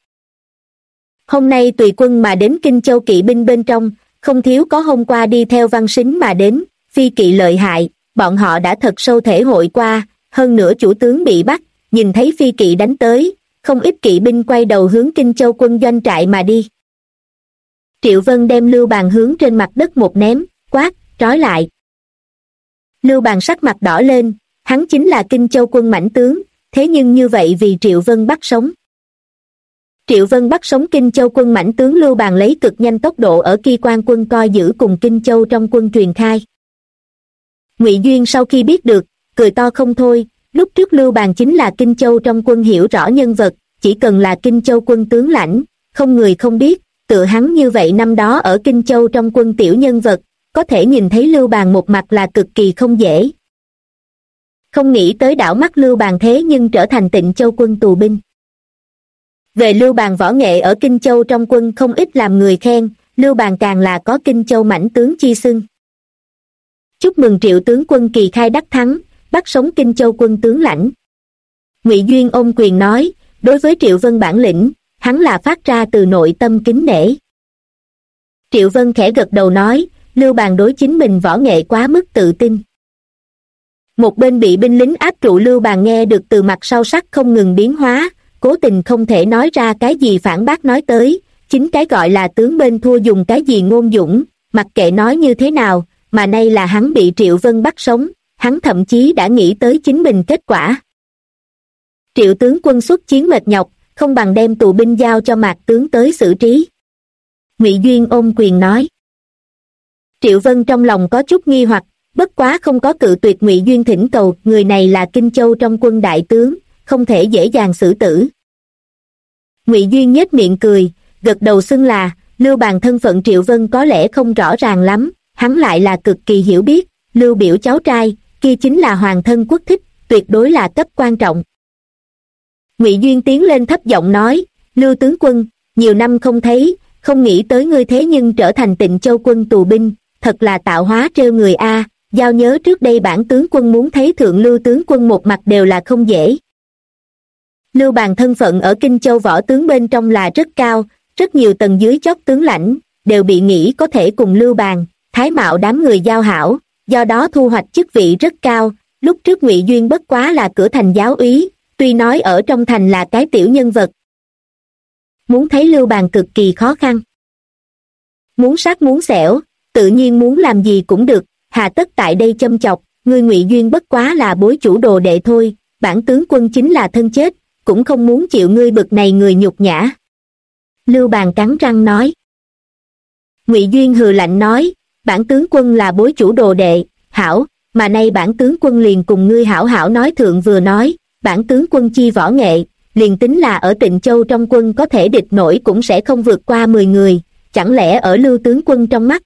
Hôm nay tùy quân mà đến Kinh Châu kỵ binh bên trong, không thiếu có hôm qua đi theo Văn Sính mà đến, phi kỵ lợi hại, bọn họ đã thật sâu thể hội qua, hơn nữa chủ tướng bị bắt, nhìn thấy phi kỵ đánh tới, không ít kỵ binh quay đầu hướng Kinh Châu quân doanh trại mà đi. Triệu Vân đem Lưu Bàng hướng trên mặt đất một ném, quát, trói lại. Lưu Bàng sắc mặt đỏ lên, hắn chính là Kinh Châu quân mãnh tướng, thế nhưng như vậy vì Triệu Vân bắt sống. Triệu Vân bắt sống Kinh Châu quân mãnh tướng Lưu Bàng lấy cực nhanh tốc độ ở Kỳ Quan quân coi giữ cùng Kinh Châu trong quân truyền khai. Ngụy Duyên sau khi biết được, cười to không thôi, lúc trước Lưu Bàng chính là Kinh Châu trong quân hiểu rõ nhân vật, chỉ cần là Kinh Châu quân tướng lãnh, không người không biết, tựa hắn như vậy năm đó ở Kinh Châu trong quân tiểu nhân vật, có thể nhìn thấy Lưu Bàng một mặt là cực kỳ không dễ. Không nghĩ tới đảo mắt Lưu Bàng thế nhưng trở thành Tịnh Châu quân tù binh. Về Lưu Bàng võ nghệ ở Kinh Châu trong quân không ít làm người khen, Lưu Bàng càng là có Kinh Châu mãnh tướng chi xưng. Chúc mừng Triệu tướng quân kỳ khai đắc thắng, bắt sống Kinh Châu quân tướng lãnh. Ngụy Duyên ôm quyền nói, đối với Triệu Vân bản lĩnh, hắn là phát ra từ nội tâm kính nể. Triệu Vân khẽ gật đầu nói, Lưu Bàng đối chính mình võ nghệ quá mức tự tin. Một bên bị binh lính áp trụ Lưu Bàng nghe được từ mặt sau sắc không ngừng biến hóa, cố tình không thể nói ra cái gì phản bác nói tới, chính cái gọi là tướng bên thua dùng cái gì ngôn dũng, mặc kệ nói như thế nào, mà nay là hắn bị Triệu Vân bắt sống, hắn thậm chí đã nghĩ tới chính mình kết quả. Triệu tướng quân xuất chiến mệt nhọc, không bằng đem tù binh giao cho Mạc tướng tới xử trí. Ngụy Duyên ôm quyền nói. Triệu Vân trong lòng có chút nghi hoặc, bất quá không có cự tuyệt Ngụy Duyên thỉnh cầu, người này là Kinh Châu trong quân đại tướng, không thể dễ dàng xử tử. Ngụy Duyên nhếch miệng cười, gật đầu xưng là, Lưu Bàng thân phận Triệu Vân có lẽ không rõ ràng lắm, hắn lại là cực kỳ hiểu biết, Lưu biểu cháu trai, kia chính là hoàng thân quốc thích, tuyệt đối là cấp quan trọng. Ngụy Duyên tiến lên thấp giọng nói, Lưu tướng quân, nhiều năm không thấy, không nghĩ tới ngươi thế nhưng trở thành Tịnh Châu quân tù binh, thật là tạo hóa trêu người a. Giao nhớ trước đây bản tướng quân muốn thấy thượng Lưu tướng quân một mặt đều là không dễ. Lưu Bàng thân phận ở Kinh Châu võ tướng bên trong là rất cao, rất nhiều tầng dưới chót tướng lãnh đều bị nghĩ có thể cùng Lưu Bàng, Thái Mạo đám người giao hảo, do đó thu hoạch chức vị rất cao. Lúc trước Ngụy Duyên bất quá là cửa thành giáo úy, tuy nói ở trong thành là cái tiểu nhân vật, muốn thấy Lưu Bàng cực kỳ khó khăn. Muốn sát muốn xẻo, tự nhiên muốn làm gì cũng được, hà tất tại đây châm chọc, ngươi Ngụy Duyên bất quá là bối chủ đồ đệ thôi, bản tướng quân chính là thân chết, cũng không muốn chịu ngươi bực này người nhục nhã. Lưu Bàng cắn răng nói. Ngụy Duyên hừ lạnh nói, bản tướng quân là bối chủ đồ đệ, hảo, mà nay bản tướng quân liền cùng ngươi hảo hảo nói thượng vừa nói, bản tướng quân chi võ nghệ, liền tính là ở Tịnh Châu trong quân có thể địch nổi cũng sẽ không vượt qua 10 người, chẳng lẽ ở Lưu tướng quân trong mắt.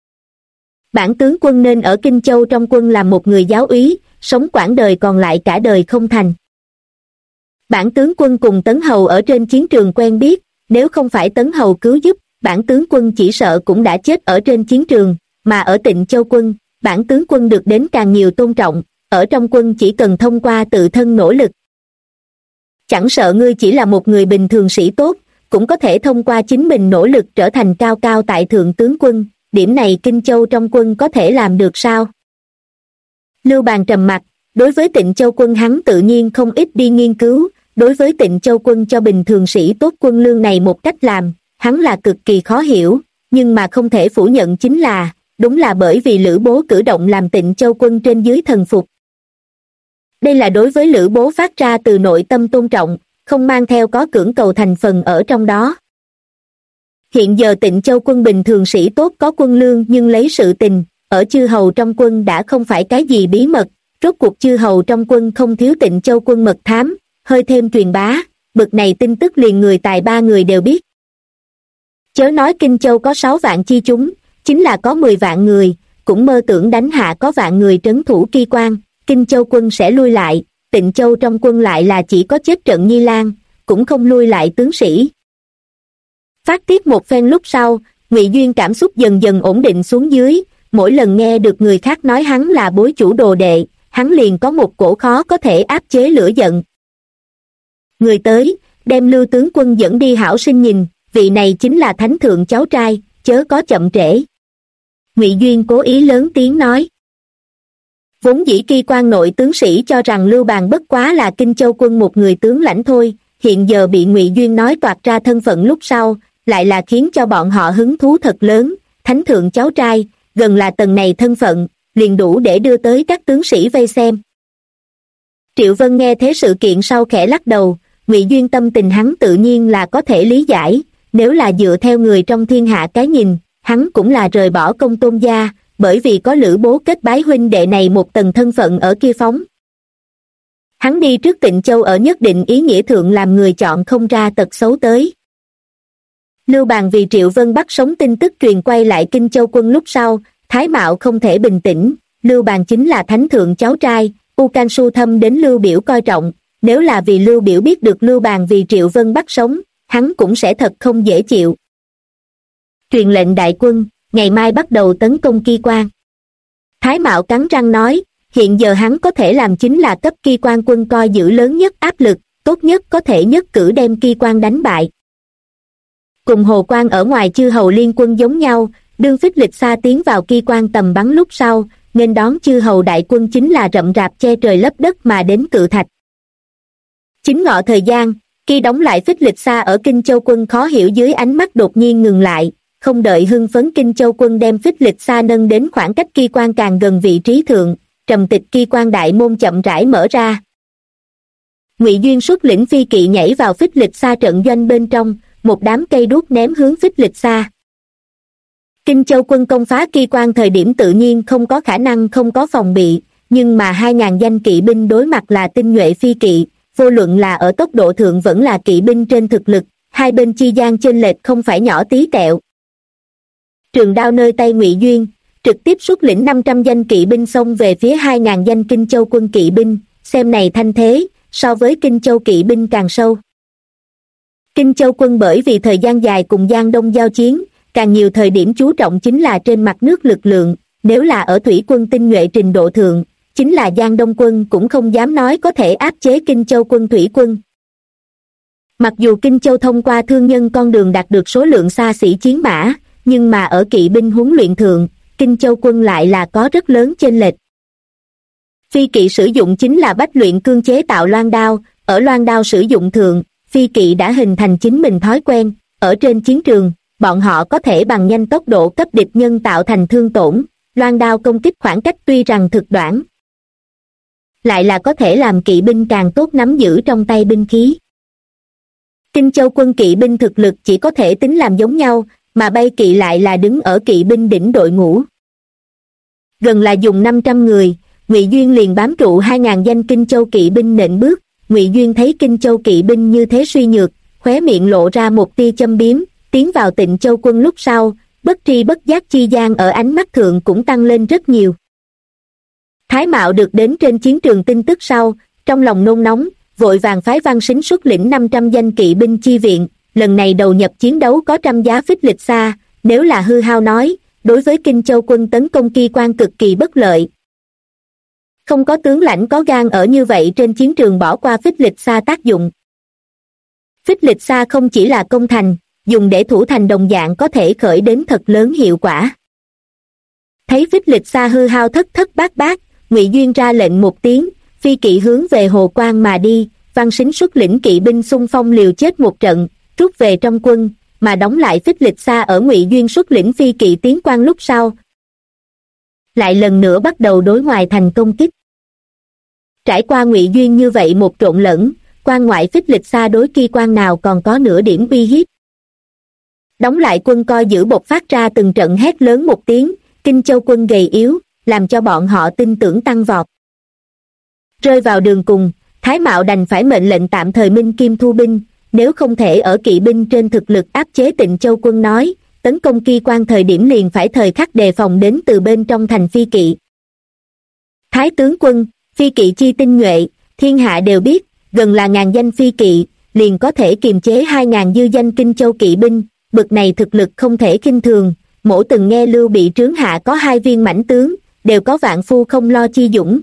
Bản tướng quân nên ở Kinh Châu trong quân làm một người giáo úy, sống quãng đời còn lại cả đời không thành. Bản tướng quân cùng Tấn Hầu ở trên chiến trường quen biết, nếu không phải Tấn Hầu cứu giúp, bản tướng quân chỉ sợ cũng đã chết ở trên chiến trường, mà ở Tịnh Châu quân, bản tướng quân được đến càng nhiều tôn trọng, ở trong quân chỉ cần thông qua tự thân nỗ lực. Chẳng sợ ngươi chỉ là một người bình thường sĩ tốt, cũng có thể thông qua chính mình nỗ lực trở thành cao cao tại thượng tướng quân, điểm này Kinh Châu trong quân có thể làm được sao? Lưu Bàng trầm mặc, đối với Tịnh Châu quân hắn tự nhiên không ít đi nghiên cứu, đối với Tịnh Châu quân cho bình thường sĩ tốt quân lương này một cách làm, hắn là cực kỳ khó hiểu, nhưng mà không thể phủ nhận chính là, đúng là bởi vì Lữ Bố cử động làm Tịnh Châu quân trên dưới thần phục. Đây là đối với Lữ Bố phát ra từ nội tâm tôn trọng, không mang theo có cưỡng cầu thành phần ở trong đó. Hiện giờ Tịnh Châu quân bình thường sĩ tốt có quân lương nhưng lấy sự tình, ở chư hầu trong quân đã không phải cái gì bí mật, rốt cuộc chư hầu trong quân không thiếu Tịnh Châu quân mật thám, hơi thêm truyền bá, bực này tin tức liền người tài ba người đều biết. Chớ nói Kinh Châu có 6 vạn chi chúng, chính là có 10 vạn người, cũng mơ tưởng đánh hạ có vạn người trấn thủ Ki Quan, Kinh Châu quân sẽ lui lại, Tịnh Châu trong quân lại là chỉ có chết trận Nhi Lan, cũng không lui lại tướng sĩ. Phát tiết một phen lúc sau, Ngụy Duyên cảm xúc dần dần ổn định xuống dưới, mỗi lần nghe được người khác nói hắn là bối chủ đồ đệ, hắn liền có một cổ khó có thể áp chế lửa giận. Người tới, đem Lưu tướng quân dẫn đi hảo sinh nhìn, vị này chính là thánh thượng cháu trai, chớ có chậm trễ. Ngụy Duyên cố ý lớn tiếng nói. Vốn dĩ Ki Quan nội tướng sĩ cho rằng Lưu Bàng bất quá là Kinh Châu quân một người tướng lãnh thôi, hiện giờ bị Ngụy Duyên nói toạc ra thân phận lúc sau, lại là khiến cho bọn họ hứng thú thật lớn, thánh thượng cháu trai, gần là tầng này thân phận, liền đủ để đưa tới các tướng sĩ vây xem. Triệu Vân nghe thế sự kiện sau khẽ lắc đầu, Ngụy Duyên tâm tình hắn tự nhiên là có thể lý giải, nếu là dựa theo người trong thiên hạ cái nhìn, hắn cũng là rời bỏ Công Tôn gia, bởi vì có Lữ Bố kết bái huynh đệ này một tầng thân phận ở kia phóng. Hắn đi trước Tịnh Châu ở nhất định ý nghĩa thượng làm người chọn không ra tật xấu tới. Lưu Bàng vì Triệu Vân bắt sống tin tức truyền quay lại Kinh Châu quân lúc sau, thái mạo không thể bình tĩnh, Lưu Bàng chính là thánh thượng cháu trai, U Can Su thâm đến Lưu Biểu coi trọng, nếu là vì Lưu Biểu biết được Lưu Bàng vì Triệu Vân bắt sống, hắn cũng sẽ thật không dễ chịu. Truyền lệnh đại quân, ngày mai bắt đầu tấn công Ki Quan. Thái Mạo cắn răng nói, hiện giờ hắn có thể làm chính là cấp Ki Quan quân coi giữ lớn nhất áp lực, tốt nhất có thể nhất cử đem Ki Quan đánh bại. Cùng Hồ Quan ở ngoài chư hầu liên quân giống nhau, đương Phích Lịch Sa tiến vào Ki Quan tầm bắn lúc sau, nên đón chư hầu đại quân chính là rậm rạp che trời lấp đất mà đến cự thạch. Chính ngọ thời gian, khi đóng lại Phích Lịch Sa ở Kinh Châu quân khó hiểu dưới ánh mắt đột nhiên ngừng lại, không đợi hưng phấn Kinh Châu quân đem Phích Lịch Sa nâng đến khoảng cách Ki Quan càng gần vị trí thượng, trầm tịch Ki Quan đại môn chậm rãi mở ra. Ngụy Duyên xuất lĩnh phi kỵ nhảy vào Phích Lịch Sa trận doanh bên trong, một đám cây đuốc ném hướng Phích Lịch Sa. Kinh Châu quân công phá Ki Quan thời điểm tự nhiên không có khả năng không có phòng bị, nhưng mà 2.000 danh kỵ binh đối mặt là tinh nhuệ phi kỵ, vô luận là ở tốc độ thượng vẫn là kỵ binh trên thực lực, hai bên chi gian chênh lệch không phải nhỏ tí tẹo. Trường đao nơi tay Ngụy Duyên, trực tiếp xuất lĩnh 500 danh kỵ binh xông về phía 2.000 danh Kinh Châu quân kỵ binh, xem này thanh thế, so với Kinh Châu kỵ binh càng sâu. Kinh Châu quân bởi vì thời gian dài cùng Giang Đông giao chiến, càng nhiều thời điểm chú trọng chính là trên mặt nước lực lượng, nếu là ở thủy quân tinh nhuệ trình độ thượng, chính là Giang Đông quân cũng không dám nói có thể áp chế Kinh Châu quân thủy quân. Mặc dù Kinh Châu thông qua thương nhân con đường đạt được số lượng xa xỉ chiến mã, nhưng mà ở kỵ binh huấn luyện thượng, Kinh Châu quân lại là có rất lớn chênh lệch. Phi kỵ sử dụng chính là bách luyện cương chế tạo loan đao, ở loan đao sử dụng thượng, phi kỵ đã hình thành chính mình thói quen, ở trên chiến trường, bọn họ có thể bằng nhanh tốc độ cấp địch nhân tạo thành thương tổn, loan đao công kích khoảng cách tuy rằng thực đoạn, lại là có thể làm kỵ binh càng tốt nắm giữ trong tay binh khí. Kinh Châu quân kỵ binh thực lực chỉ có thể tính làm giống nhau, mà bay kỵ lại là đứng ở kỵ binh đỉnh đội ngũ. Gần là dùng 500 người, Ngụy Duyên liền bám trụ 2.000 danh Kinh Châu kỵ binh nện bước. Ngụy Duyên thấy Kinh Châu kỵ binh như thế suy nhược, khóe miệng lộ ra một tia châm biếm, tiến vào Tịnh Châu quân lúc sau, bất tri bất giác chi gian ở ánh mắt thượng cũng tăng lên rất nhiều. Thái Mạo được đến trên chiến trường tin tức sau, trong lòng nôn nóng, vội vàng phái Văn Sính xuất lĩnh 500 danh kỵ binh chi viện, lần này đầu nhập chiến đấu có trăm giá Phích Lịch Sa, nếu là hư hao nói, đối với Kinh Châu quân tấn công Ki Quan cực kỳ bất lợi. Không có tướng lãnh có gan ở như vậy trên chiến trường bỏ qua Phích Lịch Sa tác dụng. Phích Lịch Sa không chỉ là công thành, dùng để thủ thành đồng dạng có thể khởi đến thật lớn hiệu quả. Thấy Phích Lịch Sa hư hao thất thất bát bát, Ngụy Duyên ra lệnh một tiếng, phi kỵ hướng về Hồ Quan mà đi. Văn Sính xuất lĩnh kỵ binh xung phong liều chết một trận, rút về trong quân, mà đóng lại Phích Lịch Sa ở Ngụy Duyên xuất lĩnh phi kỵ tiến quan lúc sau. Lại lần nữa bắt đầu đối ngoài thành công kích. Trải qua Ngụy Duyên như vậy một trộn lẫn, quan ngoại Phích Lịch Sa đối Ki Quan nào còn có nửa điểm uy hiếp. Đóng lại quân coi giữ bộc phát ra từng trận hét lớn một tiếng, Kinh Châu quân gầy yếu, làm cho bọn họ tin tưởng tăng vọt. Rơi vào đường cùng, Thái Mạo đành phải mệnh lệnh tạm thời Minh Kim thu binh, nếu không thể ở kỵ binh trên thực lực áp chế Tịnh Châu quân nói, tấn công Ki Quan thời điểm liền phải thời khắc đề phòng đến từ bên trong thành phi kỵ. Thái tướng quân, phi kỵ chi tinh nhuệ, thiên hạ đều biết, gần là ngàn danh phi kỵ, liền có thể kiềm chế 2.000 dư danh Kinh Châu kỵ binh, bực này thực lực không thể khinh thường. Mỗ từng nghe Lưu Bị trướng hạ có 2 viên mãnh tướng, đều có vạn phu không lo chi dũng.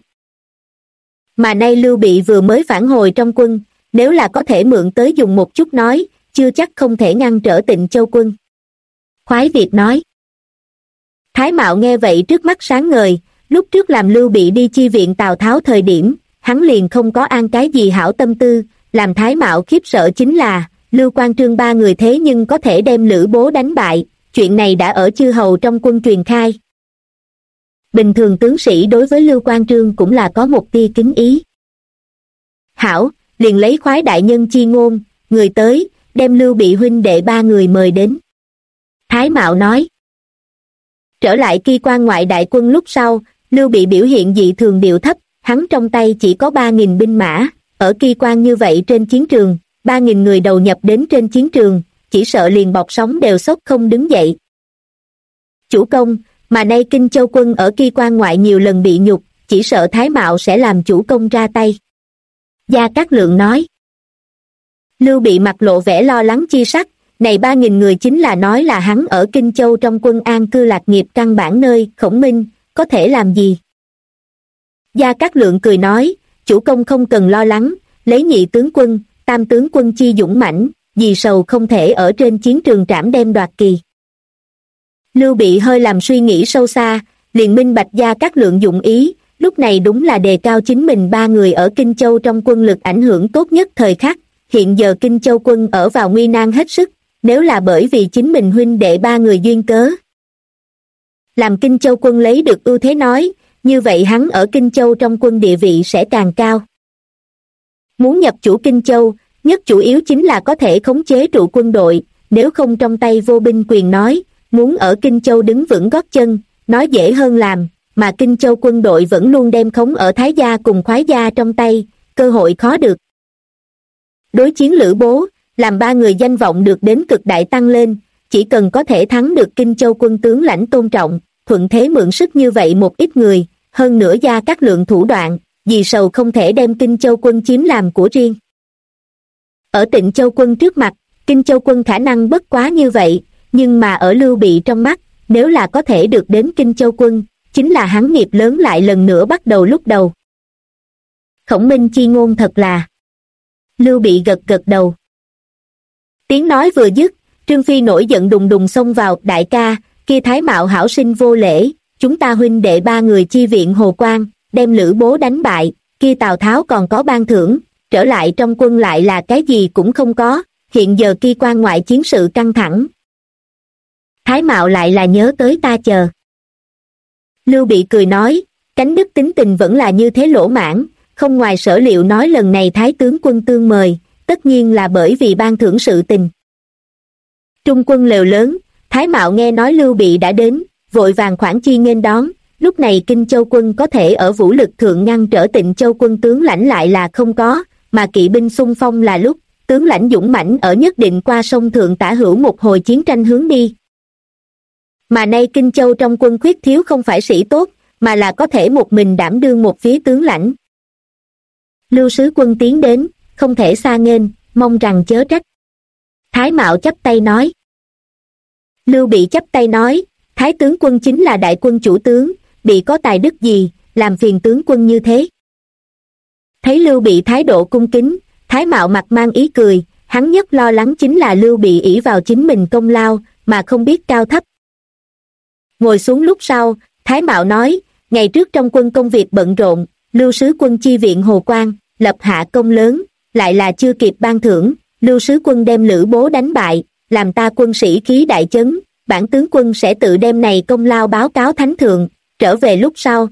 Mà nay Lưu Bị vừa mới phản hồi trong quân, nếu là có thể mượn tới dùng một chút nói, chưa chắc không thể ngăn trở Tịnh Châu quân. Khoái Việt nói. Thái Mạo nghe vậy trước mắt sáng ngời, lúc trước làm Lưu Bị đi chi viện Tào Tháo thời điểm, hắn liền không có an cái gì hảo tâm tư, làm Thái Mạo khiếp sợ chính là, Lưu Quan Trương 3 người thế nhưng có thể đem Lữ Bố đánh bại, chuyện này đã ở chư hầu trong quân truyền khai. Bình thường tướng sĩ đối với Lưu Quan Trương cũng là có một tia kính ý. Hảo, liền lấy khoái đại nhân chi ngôn, người tới, đem Lưu Bị huynh đệ 3 người mời đến. Thái Mạo nói. Trở lại Ki Quan ngoại đại quân lúc sau, Lưu Bị biểu hiện dị thường điệu thấp, hắn trong tay chỉ có 3.000 binh mã, ở Ki Quan như vậy trên chiến trường, 3.000 người đầu nhập đến trên chiến trường, chỉ sợ liền bọc sóng đều sốc không đứng dậy. Chủ công, mà nay Kinh Châu quân ở Ki Quan ngoại nhiều lần bị nhục, chỉ sợ Thái Mạo sẽ làm chủ công ra tay. Gia Cát Lượng nói. Lưu Bị mặt lộ vẻ lo lắng chi sắc, này 3.000 người chính là nói là hắn ở Kinh Châu trong quân an cư lạc nghiệp căn bản nơi, Khổng Minh, có thể làm gì? Gia Cát Lượng cười nói, chủ công không cần lo lắng, lấy nhị tướng quân, tam tướng quân chi dũng mãnh, vì sầu không thể ở trên chiến trường trảm đem đoạt kỳ. Lưu Bị hơi làm suy nghĩ sâu xa, liền minh bạch Gia Cát Lượng dụng ý, lúc này đúng là đề cao chính mình 3 người ở Kinh Châu trong quân lực ảnh hưởng tốt nhất thời khắc, hiện giờ Kinh Châu quân ở vào nguy nan hết sức, nếu là bởi vì chính mình huynh đệ 3 người duyên cớ. Làm Kinh Châu quân lấy được ưu thế nói, như vậy hắn ở Kinh Châu trong quân địa vị sẽ càng cao. Muốn nhập chủ Kinh Châu, nhất chủ yếu chính là có thể khống chế trụ quân đội, nếu không trong tay vô binh quyền nói, muốn ở Kinh Châu đứng vững gót chân, nói dễ hơn làm, mà Kinh Châu quân đội vẫn luôn đem khống ở Thái gia cùng Khoái gia trong tay, cơ hội khó được. Đối chiến Lữ Bố, làm 3 người danh vọng được đến cực đại tăng lên, chỉ cần có thể thắng được Kinh Châu quân tướng lãnh tôn trọng, thuận thế mượn sức như vậy một ít người, hơn nữa Gia Cát Lượng thủ đoạn, vì sầu không thể đem Kinh Châu quân chiếm làm của riêng. Ở Tịnh Châu quân trước mặt, Kinh Châu quân khả năng bất quá như vậy, nhưng mà ở Lưu Bị trong mắt, nếu là có thể được đến Kinh Châu quân, chính là hắn nghiệp lớn lại lần nữa bắt đầu lúc đầu. Khổng Minh chi ngôn thật là. Lưu Bị gật gật đầu. Tiếng nói vừa dứt, Trương Phi nổi giận đùng đùng xông vào, đại ca, kia Thái Mạo hảo sinh vô lễ, chúng ta huynh đệ 3 người chi viện Hồ Quan, đem Lữ Bố đánh bại, kia Tào Tháo còn có ban thưởng, trở lại trong quân lại là cái gì cũng không có, hiện giờ Ki Quan ngoại chiến sự căng thẳng. Thái Mạo lại là nhớ tới ta chờ. Lưu Bị cười nói, Cánh Đức tính tình vẫn là như thế lỗ mãn, không ngoài sở liệu nói lần này Thái tướng quân tương mời, tất nhiên là bởi vì ban thưởng sự tình. Trung quân lều lớn, Thái Mạo nghe nói Lưu Bị đã đến, vội vàng khoản chi nghênh đón, lúc này Kinh Châu quân có thể ở vũ lực thượng ngăn trở Tịnh Châu quân tướng lãnh lại là không có, mà kỵ binh xung phong là lúc, tướng lãnh dũng mãnh ở nhất định qua sông thượng tả hữu một hồi chiến tranh hướng đi. Mà nay Kinh Châu trong quân khuyết thiếu không phải sĩ tốt, mà là có thể một mình đảm đương một phía tướng lãnh. Lưu sứ quân tiến đến, không thể xa nghênh, mong rằng chớ trách. Thái Mạo chắp tay nói. Lưu Bị chắp tay nói, Thái tướng quân chính là đại quân chủ tướng, bị có tài đức gì, làm phiền tướng quân như thế. Thấy Lưu Bị thái độ cung kính, Thái Mạo mặt mang ý cười, hắn nhất lo lắng chính là Lưu Bị ỷ vào chính mình công lao, mà không biết cao thấp. Ngồi xuống lúc sau, Thái Mạo nói, ngày trước trong quân công việc bận rộn, Lưu sứ quân chi viện Hồ Quang, lập hạ công lớn, lại là chưa kịp ban thưởng, Lưu sứ quân đem Lữ Bố đánh bại, làm ta quân sĩ khí đại chấn, bản tướng quân sẽ tự đem này công lao báo cáo thánh thượng, trở về lúc sau.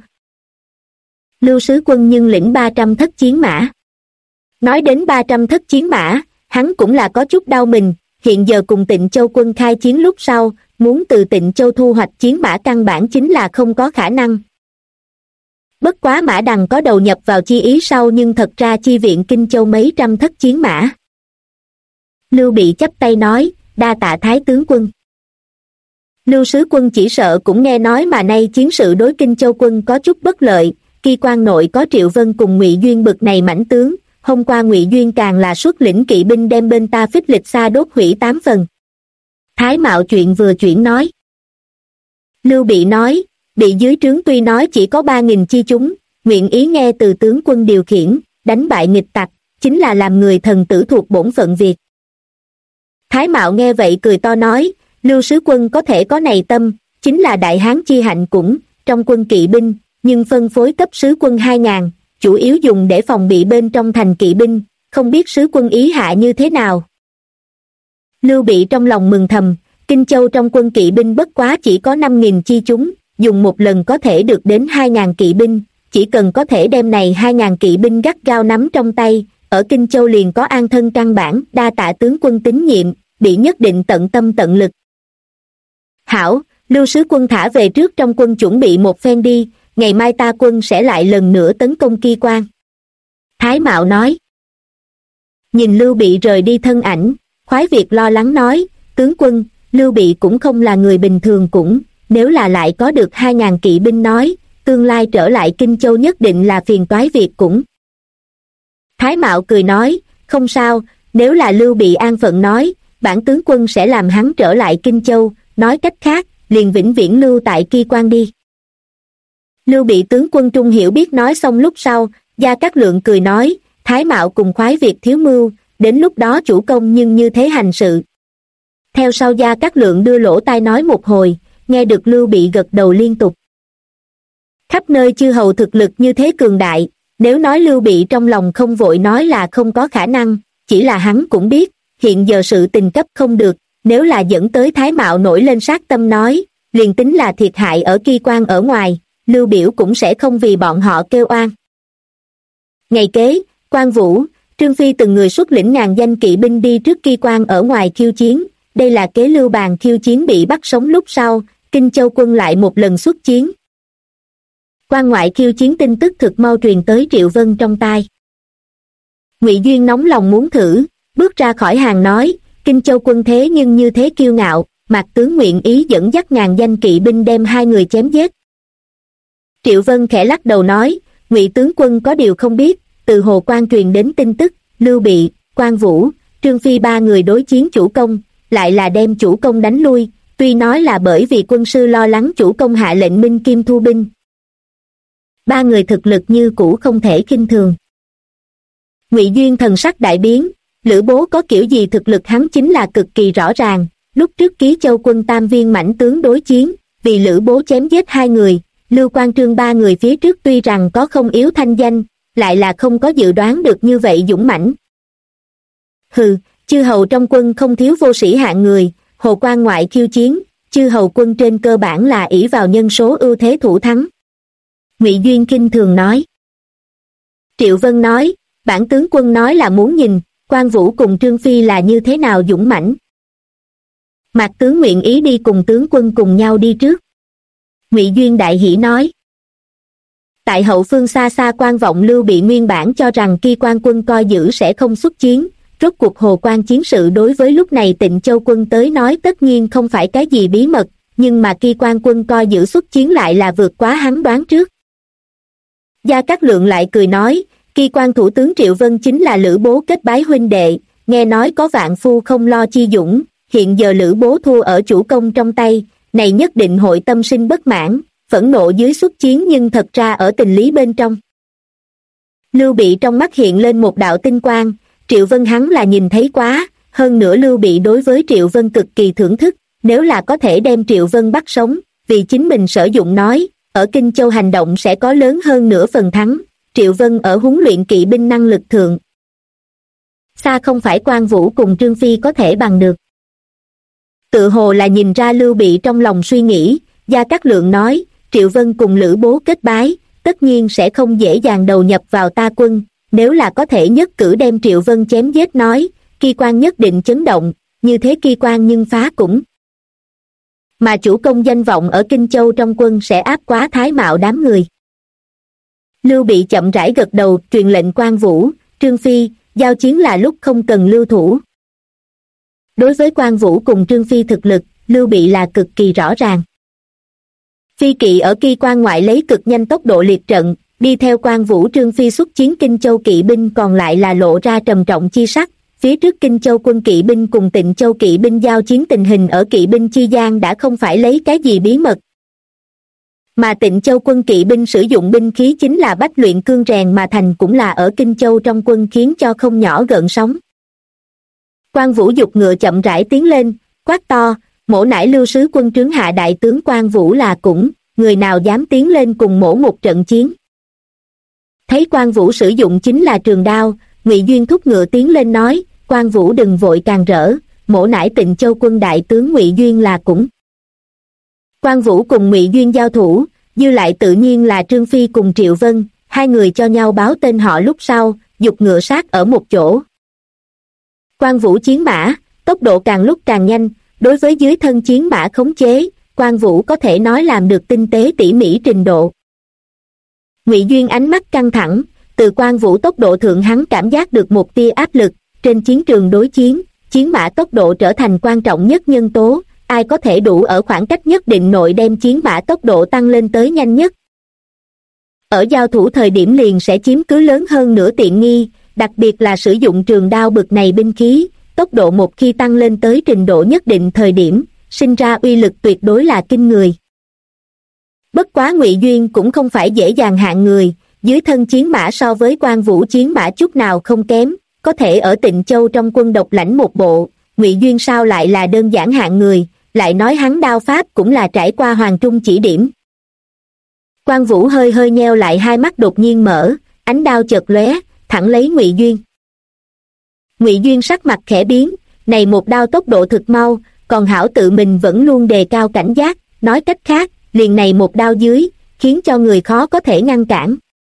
Lưu sứ quân nhưng lĩnh 300 thất chiến mã. Nói đến 300 thất chiến mã, hắn cũng là có chút đau mình, hiện giờ cùng Tịnh Châu quân khai chiến lúc sau, muốn từ Tịnh Châu thu hoạch chiến mã căn bản chính là không có khả năng. Bất quá Mã Đằng có đầu nhập vào chi ý sau nhưng thật ra chi viện Kinh Châu mấy trăm thất chiến mã. Lưu Bị chắp tay nói, đa tạ Thái tướng quân. Lưu sứ quân chỉ sợ cũng nghe nói mà nay chiến sự đối Kinh Châu quân có chút bất lợi, Kỳ Quan nội có Triệu Vân cùng Ngụy Duyên bực này mãnh tướng, hôm qua Ngụy Duyên càng là xuất lĩnh kỵ binh đem bên ta Phích Lịch Sa đốt hủy 8 phần. Thái Mạo chuyện vừa chuyển nói. Lưu Bị nói, bị dưới trướng tuy nói chỉ có 3.000 chi chúng, nguyện ý nghe từ tướng quân điều khiển, đánh bại nghịch tặc, chính là làm người thần tử thuộc bổn phận việc. Thái Mạo nghe vậy cười to nói, Lưu sứ quân có thể có này tâm, chính là đại hán chi hạnh cũng, trong quân kỵ binh, nhưng phân phối cấp sứ quân 2.000, chủ yếu dùng để phòng bị bên trong thành kỵ binh, không biết sứ quân ý hạ như thế nào. Lưu Bị trong lòng mừng thầm, Kinh Châu trong quân kỵ binh bất quá chỉ có 5.000 chi chúng, dùng một lần có thể được đến 2.000 kỵ binh, chỉ cần có thể đem này 2.000 kỵ binh gắt gao nắm trong tay, ở Kinh Châu liền có an thân căn bản, đa tạ tướng quân tín nhiệm, Bị nhất định tận tâm tận lực. Hảo, Lưu sứ quân thả về trước trong quân chuẩn bị một phen đi, ngày mai ta quân sẽ lại lần nữa tấn công Kỳ Quan. Thái Mạo nói. Nhìn Lưu Bị rời đi thân ảnh, Khoái Việt lo lắng nói, tướng quân, Lưu Bị cũng không là người bình thường cũng, nếu là lại có được 2.000 kỵ binh nói, tương lai trở lại Kinh Châu nhất định là phiền toái việc cũng. Thái Mạo cười nói, không sao, nếu là Lưu Bị an phận nói, bản tướng quân sẽ làm hắn trở lại Kinh Châu, nói cách khác, liền vĩnh viễn lưu tại Kỳ Quan đi. Lưu Bị tướng quân trung hiểu biết nói xong lúc sau, Gia Cát Lượng cười nói, Thái Mạo cùng Khoái Việt thiếu mưu, đến lúc đó chủ công nhưng như thế hành sự. Theo sau Gia Cát Lượng đưa lỗ tai nói một hồi, nghe được Lưu Bị gật đầu liên tục. Khắp nơi chư hầu thực lực như thế cường đại, nếu nói Lưu Bị trong lòng không vội nói là không có khả năng, chỉ là hắn cũng biết, hiện giờ sự tình cấp không được, nếu là dẫn tới Thái Mạo nổi lên sát tâm nói, liền tính là thiệt hại ở Kỳ Quan ở ngoài, Lưu Biểu cũng sẽ không vì bọn họ kêu oan. Ngày kế, Quan Vũ, Trương Phi từng người xuất lĩnh ngàn danh kỵ binh đi trước Kỳ Quan ở ngoài khiêu chiến, đây là kế Lưu Bàn khiêu chiến bị bắt sống lúc sau, Kinh Châu quân lại một lần xuất chiến. Quan ngoại khiêu chiến tin tức thực mau truyền tới Triệu Vân trong tai. Ngụy Duyên nóng lòng muốn thử, bước ra khỏi hàng nói, Kinh Châu quân thế nhưng như thế kiêu ngạo, Mạc tướng nguyện ý dẫn dắt ngàn danh kỵ binh đem 2 người chém giết. Triệu Vân khẽ lắc đầu nói, Ngụy tướng quân có điều không biết, từ Hồ Quan truyền đến tin tức, Lưu Bị, Quan Vũ, Trương Phi 3 người đối chiến chủ công, lại là đem chủ công đánh lui, tuy nói là bởi vì quân sư lo lắng chủ công hạ lệnh minh kim thu binh. 3 người thực lực như cũ không thể khinh thường. Ngụy Duyên thần sắc đại biến, Lữ Bố có kiểu gì thực lực hắn chính là cực kỳ rõ ràng, lúc trước Ký Châu quân tam viên mãnh tướng đối chiến, vì Lữ Bố chém giết 2 người, Lưu Quan Trương 3 người phía trước tuy rằng có không yếu thanh danh, lại là không có dự đoán được như vậy dũng mãnh. Hừ, chư hầu trong quân không thiếu vô sĩ hạng người, Hồ Quan ngoại khiêu chiến, chư hầu quân trên cơ bản là ỷ vào nhân số ưu thế thủ thắng. Ngụy Duyên kinh thường nói. Triệu Vân nói, bản tướng quân nói là muốn nhìn, Quan Vũ cùng Trương Phi là như thế nào dũng mãnh. Mạc tướng nguyện ý đi cùng tướng quân cùng nhau đi trước. Ngụy Duyên đại hỉ nói. Tại hậu phương xa xa Quan Vọng Lưu Bị nguyên bản cho rằng Kỳ Quan quân coi giữ sẽ không xuất chiến, rốt cuộc Hồ Quan chiến sự đối với lúc này Tịnh Châu quân tới nói tất nhiên không phải cái gì bí mật, nhưng mà Kỳ Quan quân coi giữ xuất chiến lại là vượt quá hắn đoán trước. Gia Cát Lượng lại cười nói, Kỳ Quan thủ tướng Triệu Vân chính là Lữ Bố kết bái huynh đệ, nghe nói có vạn phu không lo chi dũng, hiện giờ Lữ Bố thua ở chủ công trong tay, này nhất định hội tâm sinh bất mãn, phẫn nộ dưới xuất chiến nhưng thật ra ở tình lý bên trong. Lưu Bị trong mắt hiện lên một đạo tinh quang, Triệu Vân hắn là nhìn thấy quá, hơn nữa Lưu Bị đối với Triệu Vân cực kỳ thưởng thức, nếu là có thể đem Triệu Vân bắt sống, vì chính mình sử dụng nói, ở Kinh Châu hành động sẽ có lớn hơn nửa phần thắng. Triệu Vân ở huấn luyện kỵ binh năng lực thượng xa không phải Quan Vũ cùng Trương Phi có thể bằng được. Tự hồ là nhìn ra Lưu Bị trong lòng suy nghĩ, Gia Cát Lượng nói, Triệu Vân cùng Lữ Bố kết bái, tất nhiên sẽ không dễ dàng đầu nhập vào ta quân, nếu là có thể nhất cử đem Triệu Vân chém giết nói, Ki Quan nhất định chấn động, như thế Ki Quan nhưng phá cũng. Mà chủ công danh vọng ở Kinh Châu trong quân sẽ áp quá Thái Mạo đám người. Lưu Bị chậm rãi gật đầu, truyền lệnh Quan Vũ, Trương Phi, giao chiến là lúc không cần lưu thủ. Đối với Quan Vũ cùng Trương Phi thực lực, Lưu Bị là cực kỳ rõ ràng. Phi kỵ ở Ki Quan ngoại lấy cực nhanh tốc độ liệt trận, đi theo Quan Vũ Trương Phi xuất chiến Kinh Châu kỵ binh còn lại là lộ ra trầm trọng chi sắc. Phía trước Kinh Châu quân kỵ binh cùng Tịnh Châu kỵ binh giao chiến tình hình ở kỵ binh chi gian đã không phải lấy cái gì bí mật. Mà Tịnh Châu quân kỵ binh sử dụng binh khí chính là bách luyện cương rèn mà thành, cũng là ở Kinh Châu trong quân khiến cho không nhỏ gợn sóng. Quan Vũ giục ngựa chậm rãi tiến lên, quát to, mỗ nải Lưu sứ quân trướng hạ đại tướng Quan Vũ là cũng, người nào dám tiến lên cùng mỗ một trận chiến. Thấy Quan Vũ sử dụng chính là trường đao, Ngụy Duyên thúc ngựa tiến lên nói, Quan Vũ đừng vội càng rỡ, mỗ nải Tịnh Châu quân đại tướng Ngụy Duyên là cũng. Quan Vũ cùng Ngụy Duyên giao thủ, dư lại tự nhiên là Trương Phi cùng Triệu Vân, hai người cho nhau báo tên họ lúc sau, giục ngựa sát ở một chỗ. Quan Vũ chiến mã, tốc độ càng lúc càng nhanh, đối với dưới thân chiến mã khống chế, Quan Vũ có thể nói làm được tinh tế tỉ mỉ trình độ. Ngụy Duyên ánh mắt căng thẳng, từ Quan Vũ tốc độ thượng hắn cảm giác được một tia áp lực, trên chiến trường đối chiến, chiến mã tốc độ trở thành quan trọng nhất nhân tố, ai có thể đủ ở khoảng cách nhất định nội đem chiến mã tốc độ tăng lên tới nhanh nhất. Ở giao thủ thời điểm liền sẽ chiếm cứ lớn hơn nửa tiện nghi, đặc biệt là sử dụng trường đao bực này binh khí, tốc độ một khi tăng lên tới trình độ nhất định thời điểm, sinh ra uy lực tuyệt đối là kinh người. Bất quá Ngụy Duyên cũng không phải dễ dàng hạng người, dưới thân chiến mã so với Quan Vũ chiến mã chút nào không kém, có thể ở Tịnh Châu trong quân độc lãnh một bộ, Ngụy Duyên sao lại là đơn giản hạng người, lại nói hắn đao pháp cũng là trải qua Hoàng Trung chỉ điểm. Quan Vũ hơi hơi nheo lại hai mắt đột nhiên mở, ánh đao chợt lóe, thẳng lấy Ngụy Duyên. Ngụy Duyên sắc mặt khẽ biến, này một đao tốc độ thực mau, còn hảo tự mình vẫn luôn đề cao cảnh giác, nói cách khác, liền này một đao dưới, khiến cho người khó có thể ngăn cản.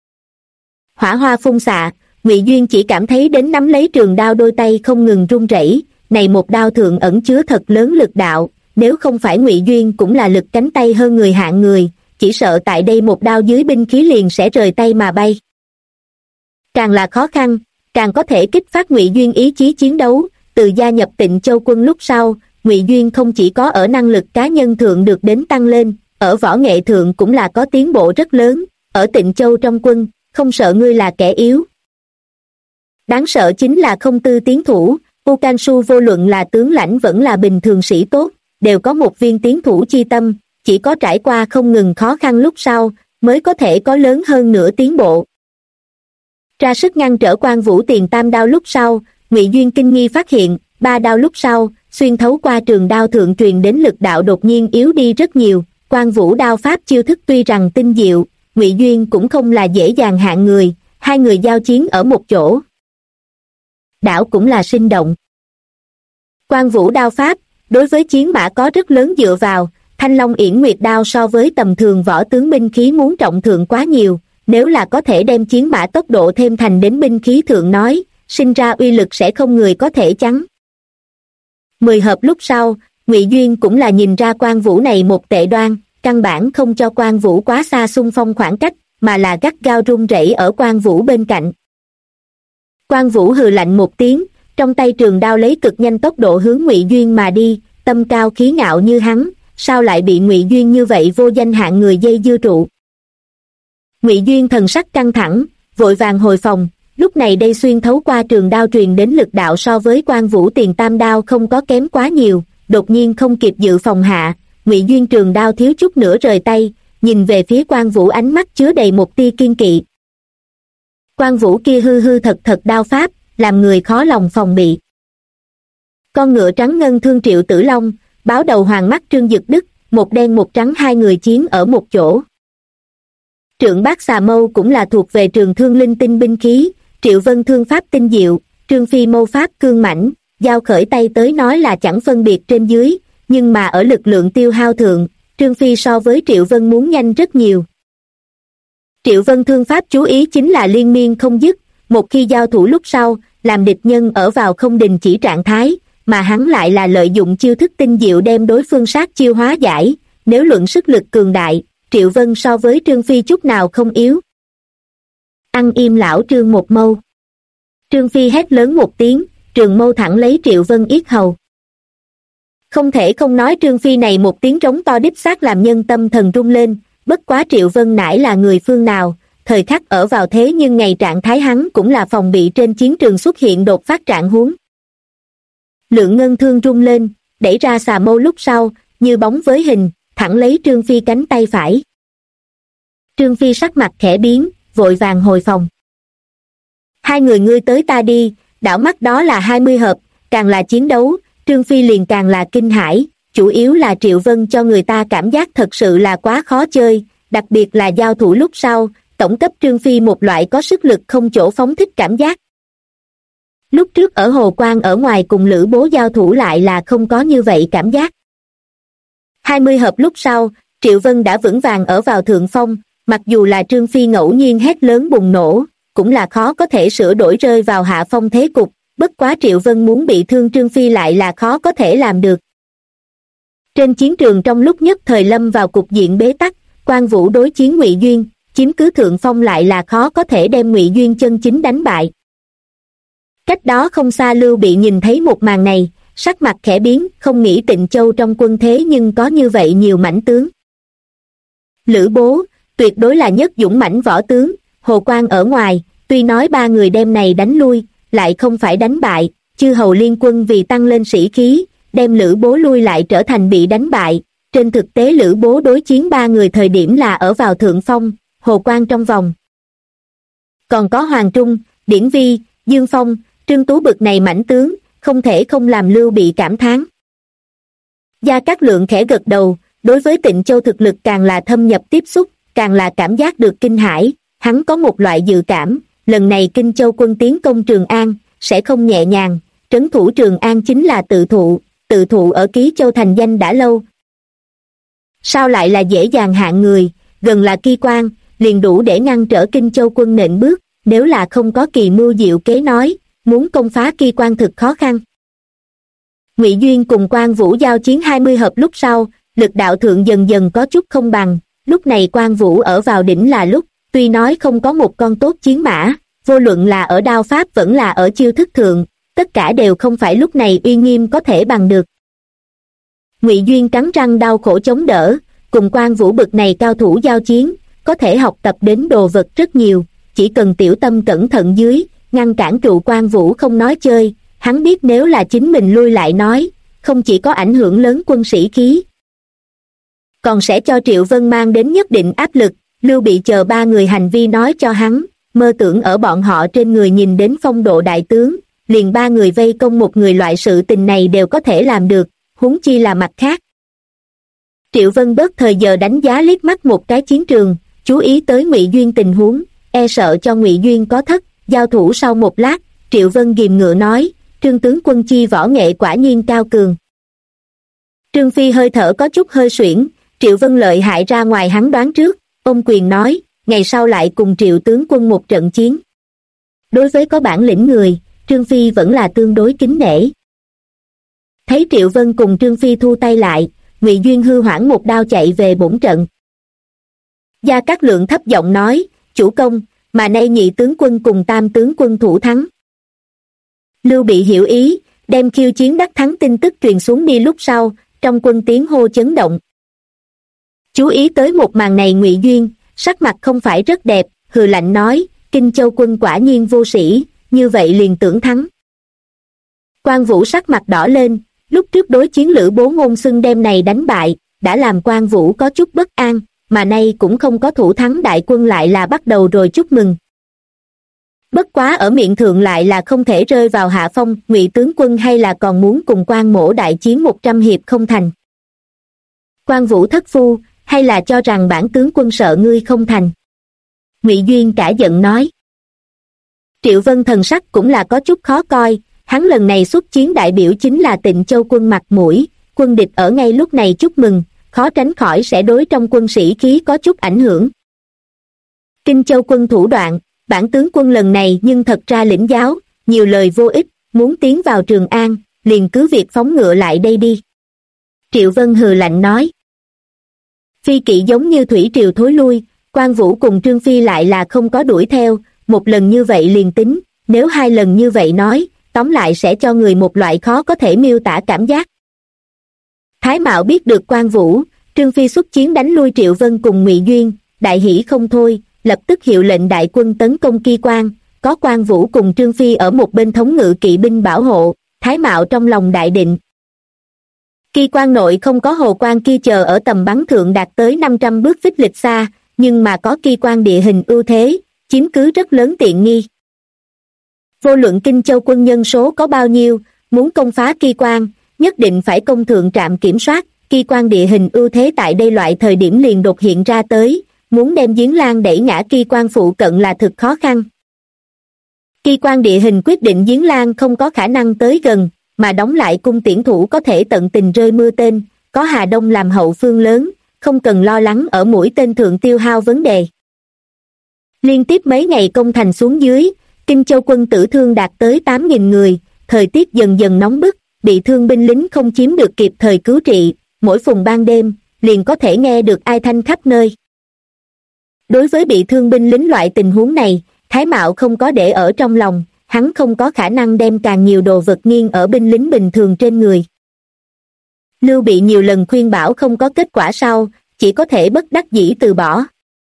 Hỏa hoa phun xạ, Ngụy Duyên chỉ cảm thấy đến nắm lấy trường đao đôi tay không ngừng run rẩy, này một đao thượng ẩn chứa thật lớn lực đạo, nếu không phải Ngụy Duyên cũng là lực cánh tay hơn người hạng người, chỉ sợ tại đây một đao dưới binh khí liền sẽ rời tay mà bay. Càng là khó khăn, càng có thể kích phát Ngụy Duyên ý chí chiến đấu, từ gia nhập Tịnh Châu quân lúc sau, Ngụy Duyên không chỉ có ở năng lực cá nhân thượng được đến tăng lên, ở võ nghệ thượng cũng là có tiến bộ rất lớn, ở Tịnh Châu trong quân, không sợ ngươi là kẻ yếu. Đáng sợ chính là không tư tiến thủ, U Can Su vô luận là tướng lãnh vẫn là bình thường sĩ tốt, đều có một viên tiến thủ chi tâm, chỉ có trải qua không ngừng khó khăn lúc sau, mới có thể có lớn hơn nữa tiến bộ. Ra sức ngăn trở Quan Vũ tiền tam đao lúc sau, Ngụy Duyên kinh nghi phát hiện, ba đao lúc sau, xuyên thấu qua trường đao thượng truyền đến lực đạo đột nhiên yếu đi rất nhiều. Quan Vũ đao pháp chiêu thức tuy rằng tinh diệu, Ngụy Duyên cũng không là dễ dàng hạng người, hai người giao chiến ở một chỗ. Đảo cũng là sinh động. Quan Vũ đao pháp, đối với chiến mã có rất lớn dựa vào, Thanh Long Yển Nguyệt đao so với tầm thường võ tướng binh khí muốn trọng thượng quá nhiều, nếu là có thể đem chiến mã tốc độ thêm thành đến binh khí thượng nói, sinh ra uy lực sẽ không người có thể chắn. 10 hợp lúc sau, Ngụy Duyên cũng là nhìn ra Quan Vũ này một tệ đoan, căn bản không cho Quan Vũ quá xa xung phong khoảng cách, mà là gắt gao run rẩy ở Quan Vũ bên cạnh. Quan Vũ hừ lạnh một tiếng, trong tay trường đao lấy cực nhanh tốc độ hướng Ngụy Duyên mà đi, tâm cao khí ngạo như hắn, sao lại bị Ngụy Duyên như vậy vô danh hạng người dây dưa trụ. Ngụy Duyên thần sắc căng thẳng, vội vàng hồi phòng, lúc này đây xuyên thấu qua trường đao truyền đến lực đạo so với Quan Vũ tiền tam đao không có kém quá nhiều, đột nhiên không kịp dự phòng hạ, Ngụy Duyên trường đao thiếu chút nữa rời tay, nhìn về phía Quan Vũ ánh mắt chứa đầy một tia kiên kỵ. Quan Vũ kia hư hư thật thật đao pháp, làm người khó lòng phòng bị. Con ngựa trắng ngân thương Triệu Tử Long, báo đầu hoàng mắt Trương Dực Đức, một đen một trắng hai người chiến ở một chỗ. Trượng bát xà mâu cũng là thuộc về trường thương linh tinh binh khí, Triệu Vân thương pháp tinh diệu, Trương Phi mâu pháp cương mãnh, giao khởi tay tới nói là chẳng phân biệt trên dưới, nhưng mà ở lực lượng tiêu hao thượng, Trương Phi so với Triệu Vân muốn nhanh rất nhiều. Triệu Vân thương pháp chú ý chính là liên miên không dứt, một khi giao thủ lúc sau, làm địch nhân ở vào không đình chỉ trạng thái, mà hắn lại là lợi dụng chiêu thức tinh diệu đem đối phương sát chiêu hóa giải, nếu luận sức lực cường đại, Triệu Vân so với Trương Phi chút nào không yếu. Ăn im lão Trương một mâu. Trương Phi hét lớn một tiếng, trường mâu thẳng lấy Triệu Vân yết hầu. Không thể không nói Trương Phi này một tiếng trống to đích xác làm nhân tâm thần rung lên, bất quá Triệu Vân nãi là người phương nào, thời khắc ở vào thế nhưng ngày trạng thái hắn cũng là phòng bị trên chiến trường xuất hiện đột phát trạng huống. Lượng ngân thương rung lên, đẩy ra xà mâu lúc sau, như bóng với hình, thẳng lấy Trương Phi cánh tay phải. Trương Phi sắc mặt khẽ biến, vội vàng hồi phòng. Hai người ngươi tới ta đi, đảo mắt đó là 20 hợp, càng là chiến đấu, Trương Phi liền càng là kinh hãi, chủ yếu là Triệu Vân cho người ta cảm giác thật sự là quá khó chơi, đặc biệt là giao thủ lúc sau, tổng cấp Trương Phi một loại có sức lực không chỗ phóng thích cảm giác. Lúc trước ở Hồ Quang ở ngoài cùng Lữ Bố giao thủ lại là không có như vậy cảm giác. 20 hợp lúc sau, Triệu Vân đã vững vàng ở vào thượng phong, mặc dù là Trương Phi ngẫu nhiên hét lớn bùng nổ, cũng là khó có thể sửa đổi rơi vào hạ phong thế cục, bất quá Triệu Vân muốn bị thương Trương Phi lại là khó có thể làm được. Trên chiến trường trong lúc nhất thời lâm vào cục diện bế tắc, Quan Vũ đối chiến Ngụy Duyên, chiếm cứ thượng phong lại là khó có thể đem Ngụy Duyên chân chính đánh bại. Cách đó không xa Lưu Bị nhìn thấy một màn này, sắc mặt khẽ biến, không nghĩ Tịnh Châu trong quân thế nhưng có như vậy nhiều mãnh tướng. Lữ Bố, tuyệt đối là nhất dũng mãnh võ tướng, Hồ Quang ở ngoài, tuy nói ba người đem này đánh lui, lại không phải đánh bại, chư hầu liên quân vì tăng lên sĩ khí, đem Lữ Bố lui lại trở thành bị đánh bại. Trên thực tế Lữ Bố đối chiến ba người thời điểm là ở vào thượng phong, Hồ Quang trong vòng. Còn có Hoàng Trung, Điển Vi, Dương Phong, Trương Tú bực này mãnh tướng, không thể không làm Lưu Bị cảm thán. Gia Cát Lượng khẽ gật đầu, đối với Tịnh Châu thực lực càng là thâm nhập tiếp xúc, càng là cảm giác được kinh hãi, hắn có một loại dự cảm, lần này Kinh Châu quân tiến công Trường An, sẽ không nhẹ nhàng, trấn thủ Trường An chính là tự thụ ở Ký Châu thành danh đã lâu. Sao lại là dễ dàng hạng người, gần là Kỳ Quan, liền đủ để ngăn trở Kinh Châu quân nện bước, nếu là không có kỳ mưu diệu kế nói, muốn công phá Kỳ Quan thực khó khăn. Ngụy Duyên cùng Quan Vũ giao chiến 20 hợp lúc sau, lực đạo thượng dần dần có chút không bằng, lúc này Quan Vũ ở vào đỉnh là lúc, tuy nói không có một con tốt chiến mã, vô luận là ở đao pháp vẫn là ở chiêu thức thượng, tất cả đều không phải lúc này uy nghiêm có thể bằng được. Ngụy Duyên cắn răng đau khổ chống đỡ, cùng Quan Vũ bực này cao thủ giao chiến, có thể học tập đến đồ vật rất nhiều, chỉ cần tiểu tâm cẩn thận dưới, ngăn cản trụ Quan Vũ không nói chơi, hắn biết nếu là chính mình lui lại nói, không chỉ có ảnh hưởng lớn quân sĩ khí, còn sẽ cho Triệu Vân mang đến nhất định áp lực. Lưu Bị chờ ba người hành vi nói cho hắn, mơ tưởng ở bọn họ trên người nhìn đến phong độ đại tướng, liền ba người vây công một người loại sự tình này đều có thể làm được, huống chi là mặt khác. Triệu Vân bớt thời giờ đánh giá liếc mắt một cái chiến trường, chú ý tới Ngụy Duyên tình huống, e sợ cho Ngụy Duyên có thất, giao thủ sau một lát, Triệu Vân ghìm ngựa nói, Trương tướng quân chi võ nghệ quả nhiên cao cường. Trương Phi hơi thở có chút hơi suyễn, Triệu Vân lợi hại ra ngoài hắn đoán trước, ôm quyền nói, ngày sau lại cùng Triệu tướng quân một trận chiến. Đối với có bản lĩnh người, Trương Phi vẫn là tương đối kính nể. Thấy Triệu Vân cùng Trương Phi thu tay lại, Ngụy Duyên hư hoảng một đao chạy về bổn trận. Gia Cát Lượng thấp giọng nói, chủ công, mà nay nhị tướng quân cùng tam tướng quân thủ thắng. Lưu Bị hiểu ý, đem khiêu chiến đắc thắng tin tức truyền xuống đi lúc sau, trong quân tiếng hô chấn động. Chú ý tới một màn này Ngụy Duyên, sắc mặt không phải rất đẹp, hừ lạnh nói, Kinh Châu quân quả nhiên vô sĩ, như vậy liền tưởng thắng. Quan Vũ sắc mặt đỏ lên, lúc trước đối chiến Lữ Bố ngôn xưng đem này đánh bại, đã làm Quan Vũ có chút bất an, mà nay cũng không có thủ thắng đại quân lại là bắt đầu rồi chúc mừng. Bất quá ở miệng thượng lại là không thể rơi vào hạ phong, Ngụy tướng quân hay là còn muốn cùng Quan Mỗ đại chiến 100 hiệp không thành. Quan Vũ thất phu, hay là cho rằng bản tướng quân sợ ngươi không thành. Ngụy Duyên cả giận nói. Triệu Vân thần sắc cũng là có chút khó coi, hắn lần này xuất chiến đại biểu chính là Tịnh Châu quân mặt mũi, quân địch ở ngay lúc này chúc mừng, khó tránh khỏi sẽ đối trong quân sĩ khí có chút ảnh hưởng. Kinh Châu quân thủ đoạn, bản tướng quân lần này nhưng thật ra lĩnh giáo, nhiều lời vô ích, muốn tiến vào Trường An, liền cứ việc phóng ngựa lại đây đi. Triệu Vân hừ lạnh nói. Phi kỵ giống như thủy triều thối lui, Quan Vũ cùng Trương Phi lại là không có đuổi theo, một lần như vậy liền tính, nếu hai lần như vậy nói, tóm lại sẽ cho người một loại khó có thể miêu tả cảm giác. Thái Mạo biết được Quan Vũ, Trương Phi xuất chiến đánh lui Triệu Vân cùng Ngụy Duyên, đại hỷ không thôi, lập tức hiệu lệnh đại quân tấn công Ki Quan, có Quan Vũ cùng Trương Phi ở một bên thống ngự kỵ binh bảo hộ, Thái Mạo trong lòng đại định. Ki Quan nội không có hồ quan kia chờ ở tầm bắn thượng đạt tới 500 bước phích lịch xa, nhưng mà có Ki Quan địa hình ưu thế, chiếm cứ rất lớn tiện nghi. Vô luận Kinh Châu quân nhân số có bao nhiêu, muốn công phá Ki Quan, nhất định phải công thượng trạm kiểm soát, Ki Quan địa hình ưu thế tại đây loại thời điểm liền đột hiện ra tới, muốn đem Giếng Lan đẩy ngã Ki Quan phụ cận là thực khó khăn. Ki Quan địa hình quyết định Giếng Lan không có khả năng tới gần, mà đóng lại cung tiễn thủ có thể tận tình rơi mưa tên, có Hà Đông làm hậu phương lớn, không cần lo lắng ở mũi tên thượng tiêu hao vấn đề. Liên tiếp mấy ngày công thành xuống dưới, Kinh Châu quân tử thương đạt tới 8.000 người, thời tiết dần dần nóng bức, bị thương binh lính không chiếm được kịp thời cứu trị, mỗi phùng ban đêm, liền có thể nghe được ai thanh khắp nơi. Đối với bị thương binh lính loại tình huống này, Thái Mạo không có để ở trong lòng, hắn không có khả năng đem càng nhiều đồ vật nghiêng ở binh lính bình thường trên người. Lưu Bị nhiều lần khuyên bảo không có kết quả sau, chỉ có thể bất đắc dĩ từ bỏ.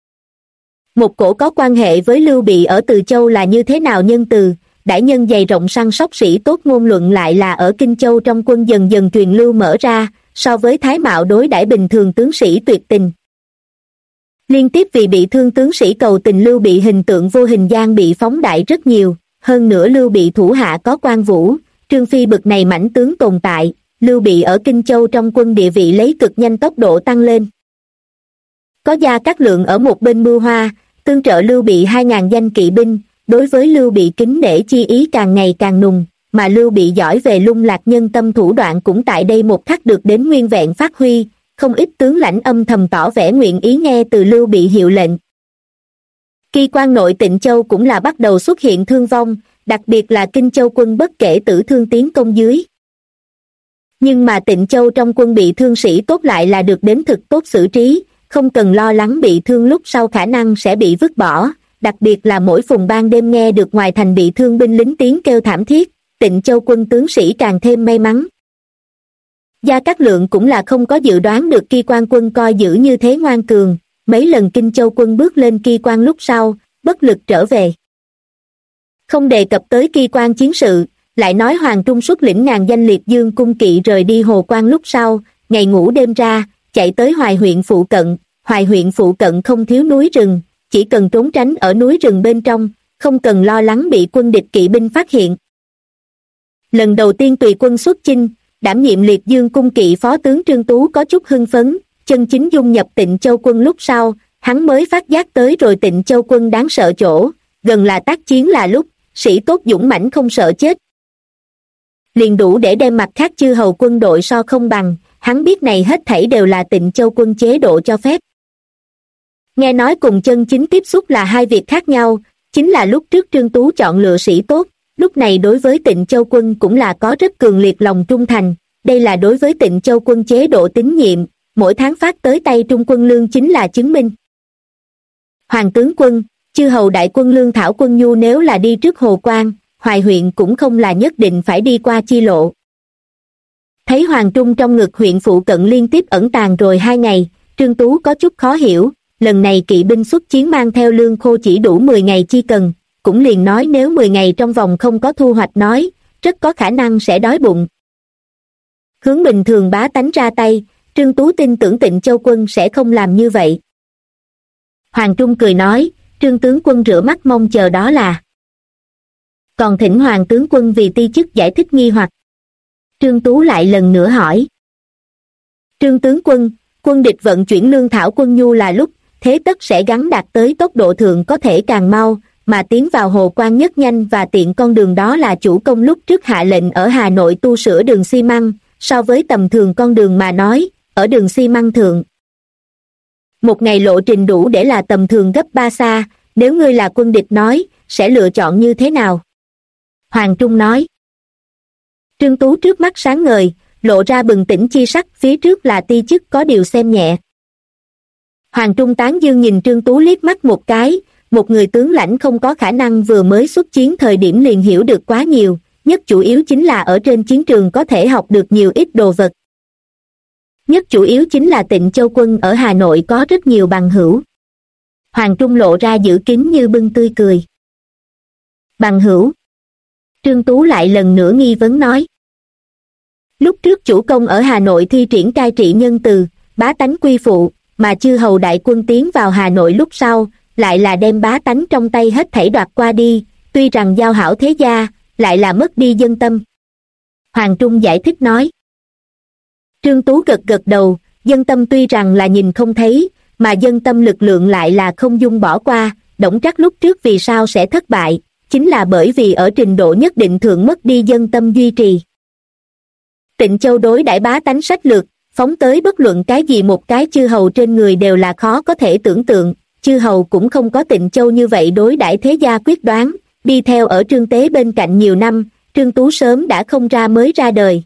Một cổ có quan hệ với Lưu Bị ở Từ Châu là như thế nào nhân từ, đại nhân dày rộng săn sóc sĩ tốt ngôn luận lại là ở Kinh Châu trong quân dần dần truyền lưu mở ra, so với Thái Mạo đối đãi bình thường tướng sĩ tuyệt tình. Liên tiếp vì bị thương tướng sĩ cầu tình Lưu Bị hình tượng vô hình gian bị phóng đại rất nhiều, hơn nữa Lưu Bị thủ hạ có Quan Vũ, Trương Phi bực này mãnh tướng tồn tại, Lưu Bị ở Kinh Châu trong quân địa vị lấy cực nhanh tốc độ tăng lên. Có Gia Cát Lượng ở một bên mưu hoa, tương trợ Lưu Bị 2.000 danh kỵ binh, đối với Lưu Bị kính nể chi ý càng ngày càng nùng, mà Lưu Bị giỏi về lung lạc nhân tâm thủ đoạn cũng tại đây một khắc được đến nguyên vẹn phát huy, không ít tướng lãnh âm thầm tỏ vẻ nguyện ý nghe từ Lưu Bị hiệu lệnh. Ki Quan nội Tịnh Châu cũng là bắt đầu xuất hiện thương vong, đặc biệt là Kinh Châu quân bất kể tử thương tiến công dưới. Nhưng mà Tịnh Châu trong quân bị thương sĩ tốt lại là được đến thực tốt xử trí, không cần lo lắng bị thương lúc sau khả năng sẽ bị vứt bỏ, đặc biệt là mỗi phùng ban đêm nghe được ngoài thành bị thương binh lính tiếng kêu thảm thiết, Tịnh Châu quân tướng sĩ càng thêm may mắn. Gia Cát Lượng cũng là không có dự đoán được Ki Quan quân coi giữ như thế ngoan cường, mấy lần Kinh Châu quân bước lên Ki Quan lúc sau, bất lực trở về. Không đề cập tới Ki Quan chiến sự, lại nói Hoàng Trung xuất lĩnh ngàn danh liệt dương cung kỵ rời đi Hồ Quan lúc sau, ngày ngủ đêm ra, chạy tới Hoài huyện phụ cận. Hoài huyện phụ cận không thiếu núi rừng, chỉ cần trốn tránh ở núi rừng bên trong, không cần lo lắng bị quân địch kỵ binh phát hiện. Lần đầu tiên tùy quân xuất chinh, đảm nhiệm liệt dương cung kỵ phó tướng Trương Tú có chút hưng phấn, chân chính dung nhập Tịnh Châu quân lúc sau, hắn mới phát giác tới rồi Tịnh Châu quân đáng sợ chỗ, gần là tác chiến là lúc, sĩ tốt dũng mãnh không sợ chết. Liền đủ để đem mặt khác chư hầu quân đội so không bằng, hắn biết này hết thảy đều là Tịnh Châu quân chế độ cho phép. Nghe nói cùng chân chính tiếp xúc là hai việc khác nhau, chính là lúc trước Trương Tú chọn lựa sĩ tốt, lúc này đối với Tịnh Châu quân cũng là có rất cường liệt lòng trung thành, đây là đối với Tịnh Châu quân chế độ tín nhiệm, mỗi tháng phát tới tay trung quân lương chính là chứng minh. Hoàng tướng quân, chư hầu đại quân Lương Thảo quân nhu nếu là đi trước Hồ Quan, Hoài huyện cũng không là nhất định phải đi qua chi lộ. Thấy Hoàng Trung trong ngực huyện phụ cận liên tiếp ẩn tàng rồi 2 ngày, Trương Tú có chút khó hiểu, lần này kỵ binh xuất chiến mang theo lương khô chỉ đủ 10 ngày chi cần, cũng liền nói nếu 10 ngày trong vòng không có thu hoạch nói, rất có khả năng sẽ đói bụng. Hướng bình thường bá tánh ra tay, Trương Tú tin tưởng Tịnh Châu quân sẽ không làm như vậy. Hoàng Trung cười nói, Trương tướng quân rửa mắt mong chờ đó là. Còn thỉnh Hoàng tướng quân vì ti chức giải thích nghi hoặc. Trương Tú lại lần nữa hỏi. Trương tướng quân, quân địch vận chuyển Lương Thảo quân nhu là lúc, thế tất sẽ gắn đạt tới tốc độ thượng có thể càng mau, mà tiến vào Hồ Quan nhất nhanh và tiện con đường đó là chủ công lúc trước hạ lệnh ở Hà Nội tu sửa đường xi măng, so với tầm thường con đường mà nói, ở đường xi măng thượng. Một ngày lộ trình đủ để là tầm thường gấp 3 xa, nếu ngươi là quân địch nói, sẽ lựa chọn như thế nào? Hoàng Trung nói. Trương Tú trước mắt sáng ngời, lộ ra bừng tỉnh chi sắc, phía trước là ti chức có điều xem nhẹ. Hoàng Trung tán dương nhìn Trương Tú liếc mắt một cái, một người tướng lãnh không có khả năng vừa mới xuất chiến thời điểm liền hiểu được quá nhiều, nhất chủ yếu chính là ở trên chiến trường có thể học được nhiều ít đồ vật. Nhất chủ yếu chính là Tịnh Châu Quân ở Hà Nội có rất nhiều bằng hữu. Hoàng Trung lộ ra giữ kín như bưng tươi cười. Bằng hữu? Trương Tú lại lần nữa nghi vấn nói. Lúc trước chủ công ở Hà Nội thi triển cai trị nhân từ, bá tánh quy phụ, mà chư hầu đại quân tiến vào Hà Nội lúc sau, lại là đem bá tánh trong tay hết thảy đoạt qua đi, tuy rằng giao hảo thế gia, lại là mất đi dân tâm. Hoàng Trung giải thích nói. Trương Tú gật gật đầu, dân tâm tuy rằng là nhìn không thấy, mà dân tâm lực lượng lại là không dung bỏ qua, Đổng Trác lúc trước vì sao sẽ thất bại, chính là bởi vì ở trình độ nhất định thượng mất đi dân tâm duy trì. Tịnh Châu đối đãi bá tánh sách lược, phóng tới bất luận cái gì một cái chư hầu trên người đều là khó có thể tưởng tượng, chư hầu cũng không có Tịnh Châu như vậy đối đãi thế gia quyết đoán, đi theo ở Trương Tế bên cạnh nhiều năm, Trương Tú sớm đã không ra mới ra đời.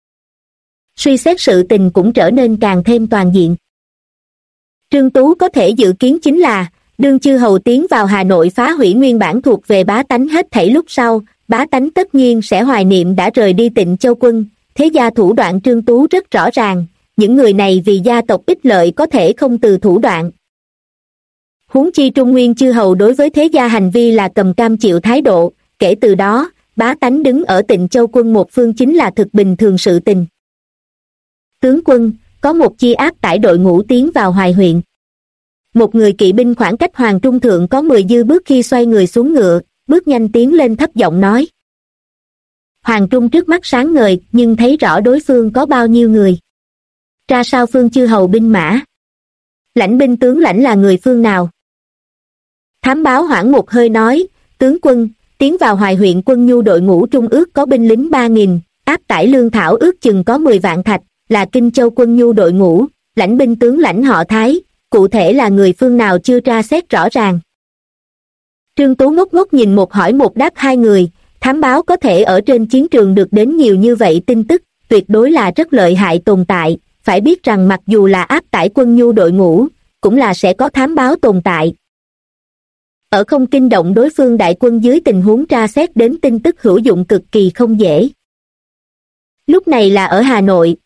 Suy xét sự tình cũng trở nên càng thêm toàn diện. Trương Tú có thể dự kiến chính là, đương chư hầu tiến vào Hà Nội phá hủy nguyên bản thuộc về bá tánh hết thảy lúc sau, bá tánh tất nhiên sẽ hoài niệm đã rời đi Tịnh Châu Quân, thế gia thủ đoạn Trương Tú rất rõ ràng, những người này vì gia tộc ích lợi có thể không từ thủ đoạn. Huống chi Trung Nguyên chư hầu đối với thế gia hành vi là cầm cam chịu thái độ, kể từ đó, bá tánh đứng ở Tịnh Châu Quân một phương chính là thực bình thường sự tình. Tướng quân, có một chi áp tải đội ngũ tiến vào Hoài huyện. Một người kỵ binh khoảng cách Hoàng Trung thượng có 10 dư bước khi xoay người xuống ngựa, bước nhanh tiến lên thấp giọng nói. Hoàng Trung trước mắt sáng ngời, nhưng thấy rõ đối phương có bao nhiêu người. Ra sao phương chư hầu binh mã? Lãnh binh tướng lãnh là người phương nào? Thám báo hoảng một hơi nói, tướng quân, tiến vào Hoài huyện quân nhu đội ngũ trung ước có binh lính 3.000, áp tải lương thảo ước chừng có 10 vạn thạch, là Kinh Châu quân nhu đội ngũ, lãnh binh tướng lãnh họ Thái, cụ thể là người phương nào chưa tra xét rõ ràng. Trương Tú ngốc ngốc nhìn một hỏi một đáp hai người, thám báo có thể ở trên chiến trường được đến nhiều như vậy tin tức, tuyệt đối là rất lợi hại tồn tại, phải biết rằng mặc dù là áp tải quân nhu đội ngũ, cũng là sẽ có thám báo tồn tại. Ở không kinh động đối phương đại quân dưới tình huống tra xét đến tin tức hữu dụng cực kỳ không dễ. Lúc này là ở Hà Nội,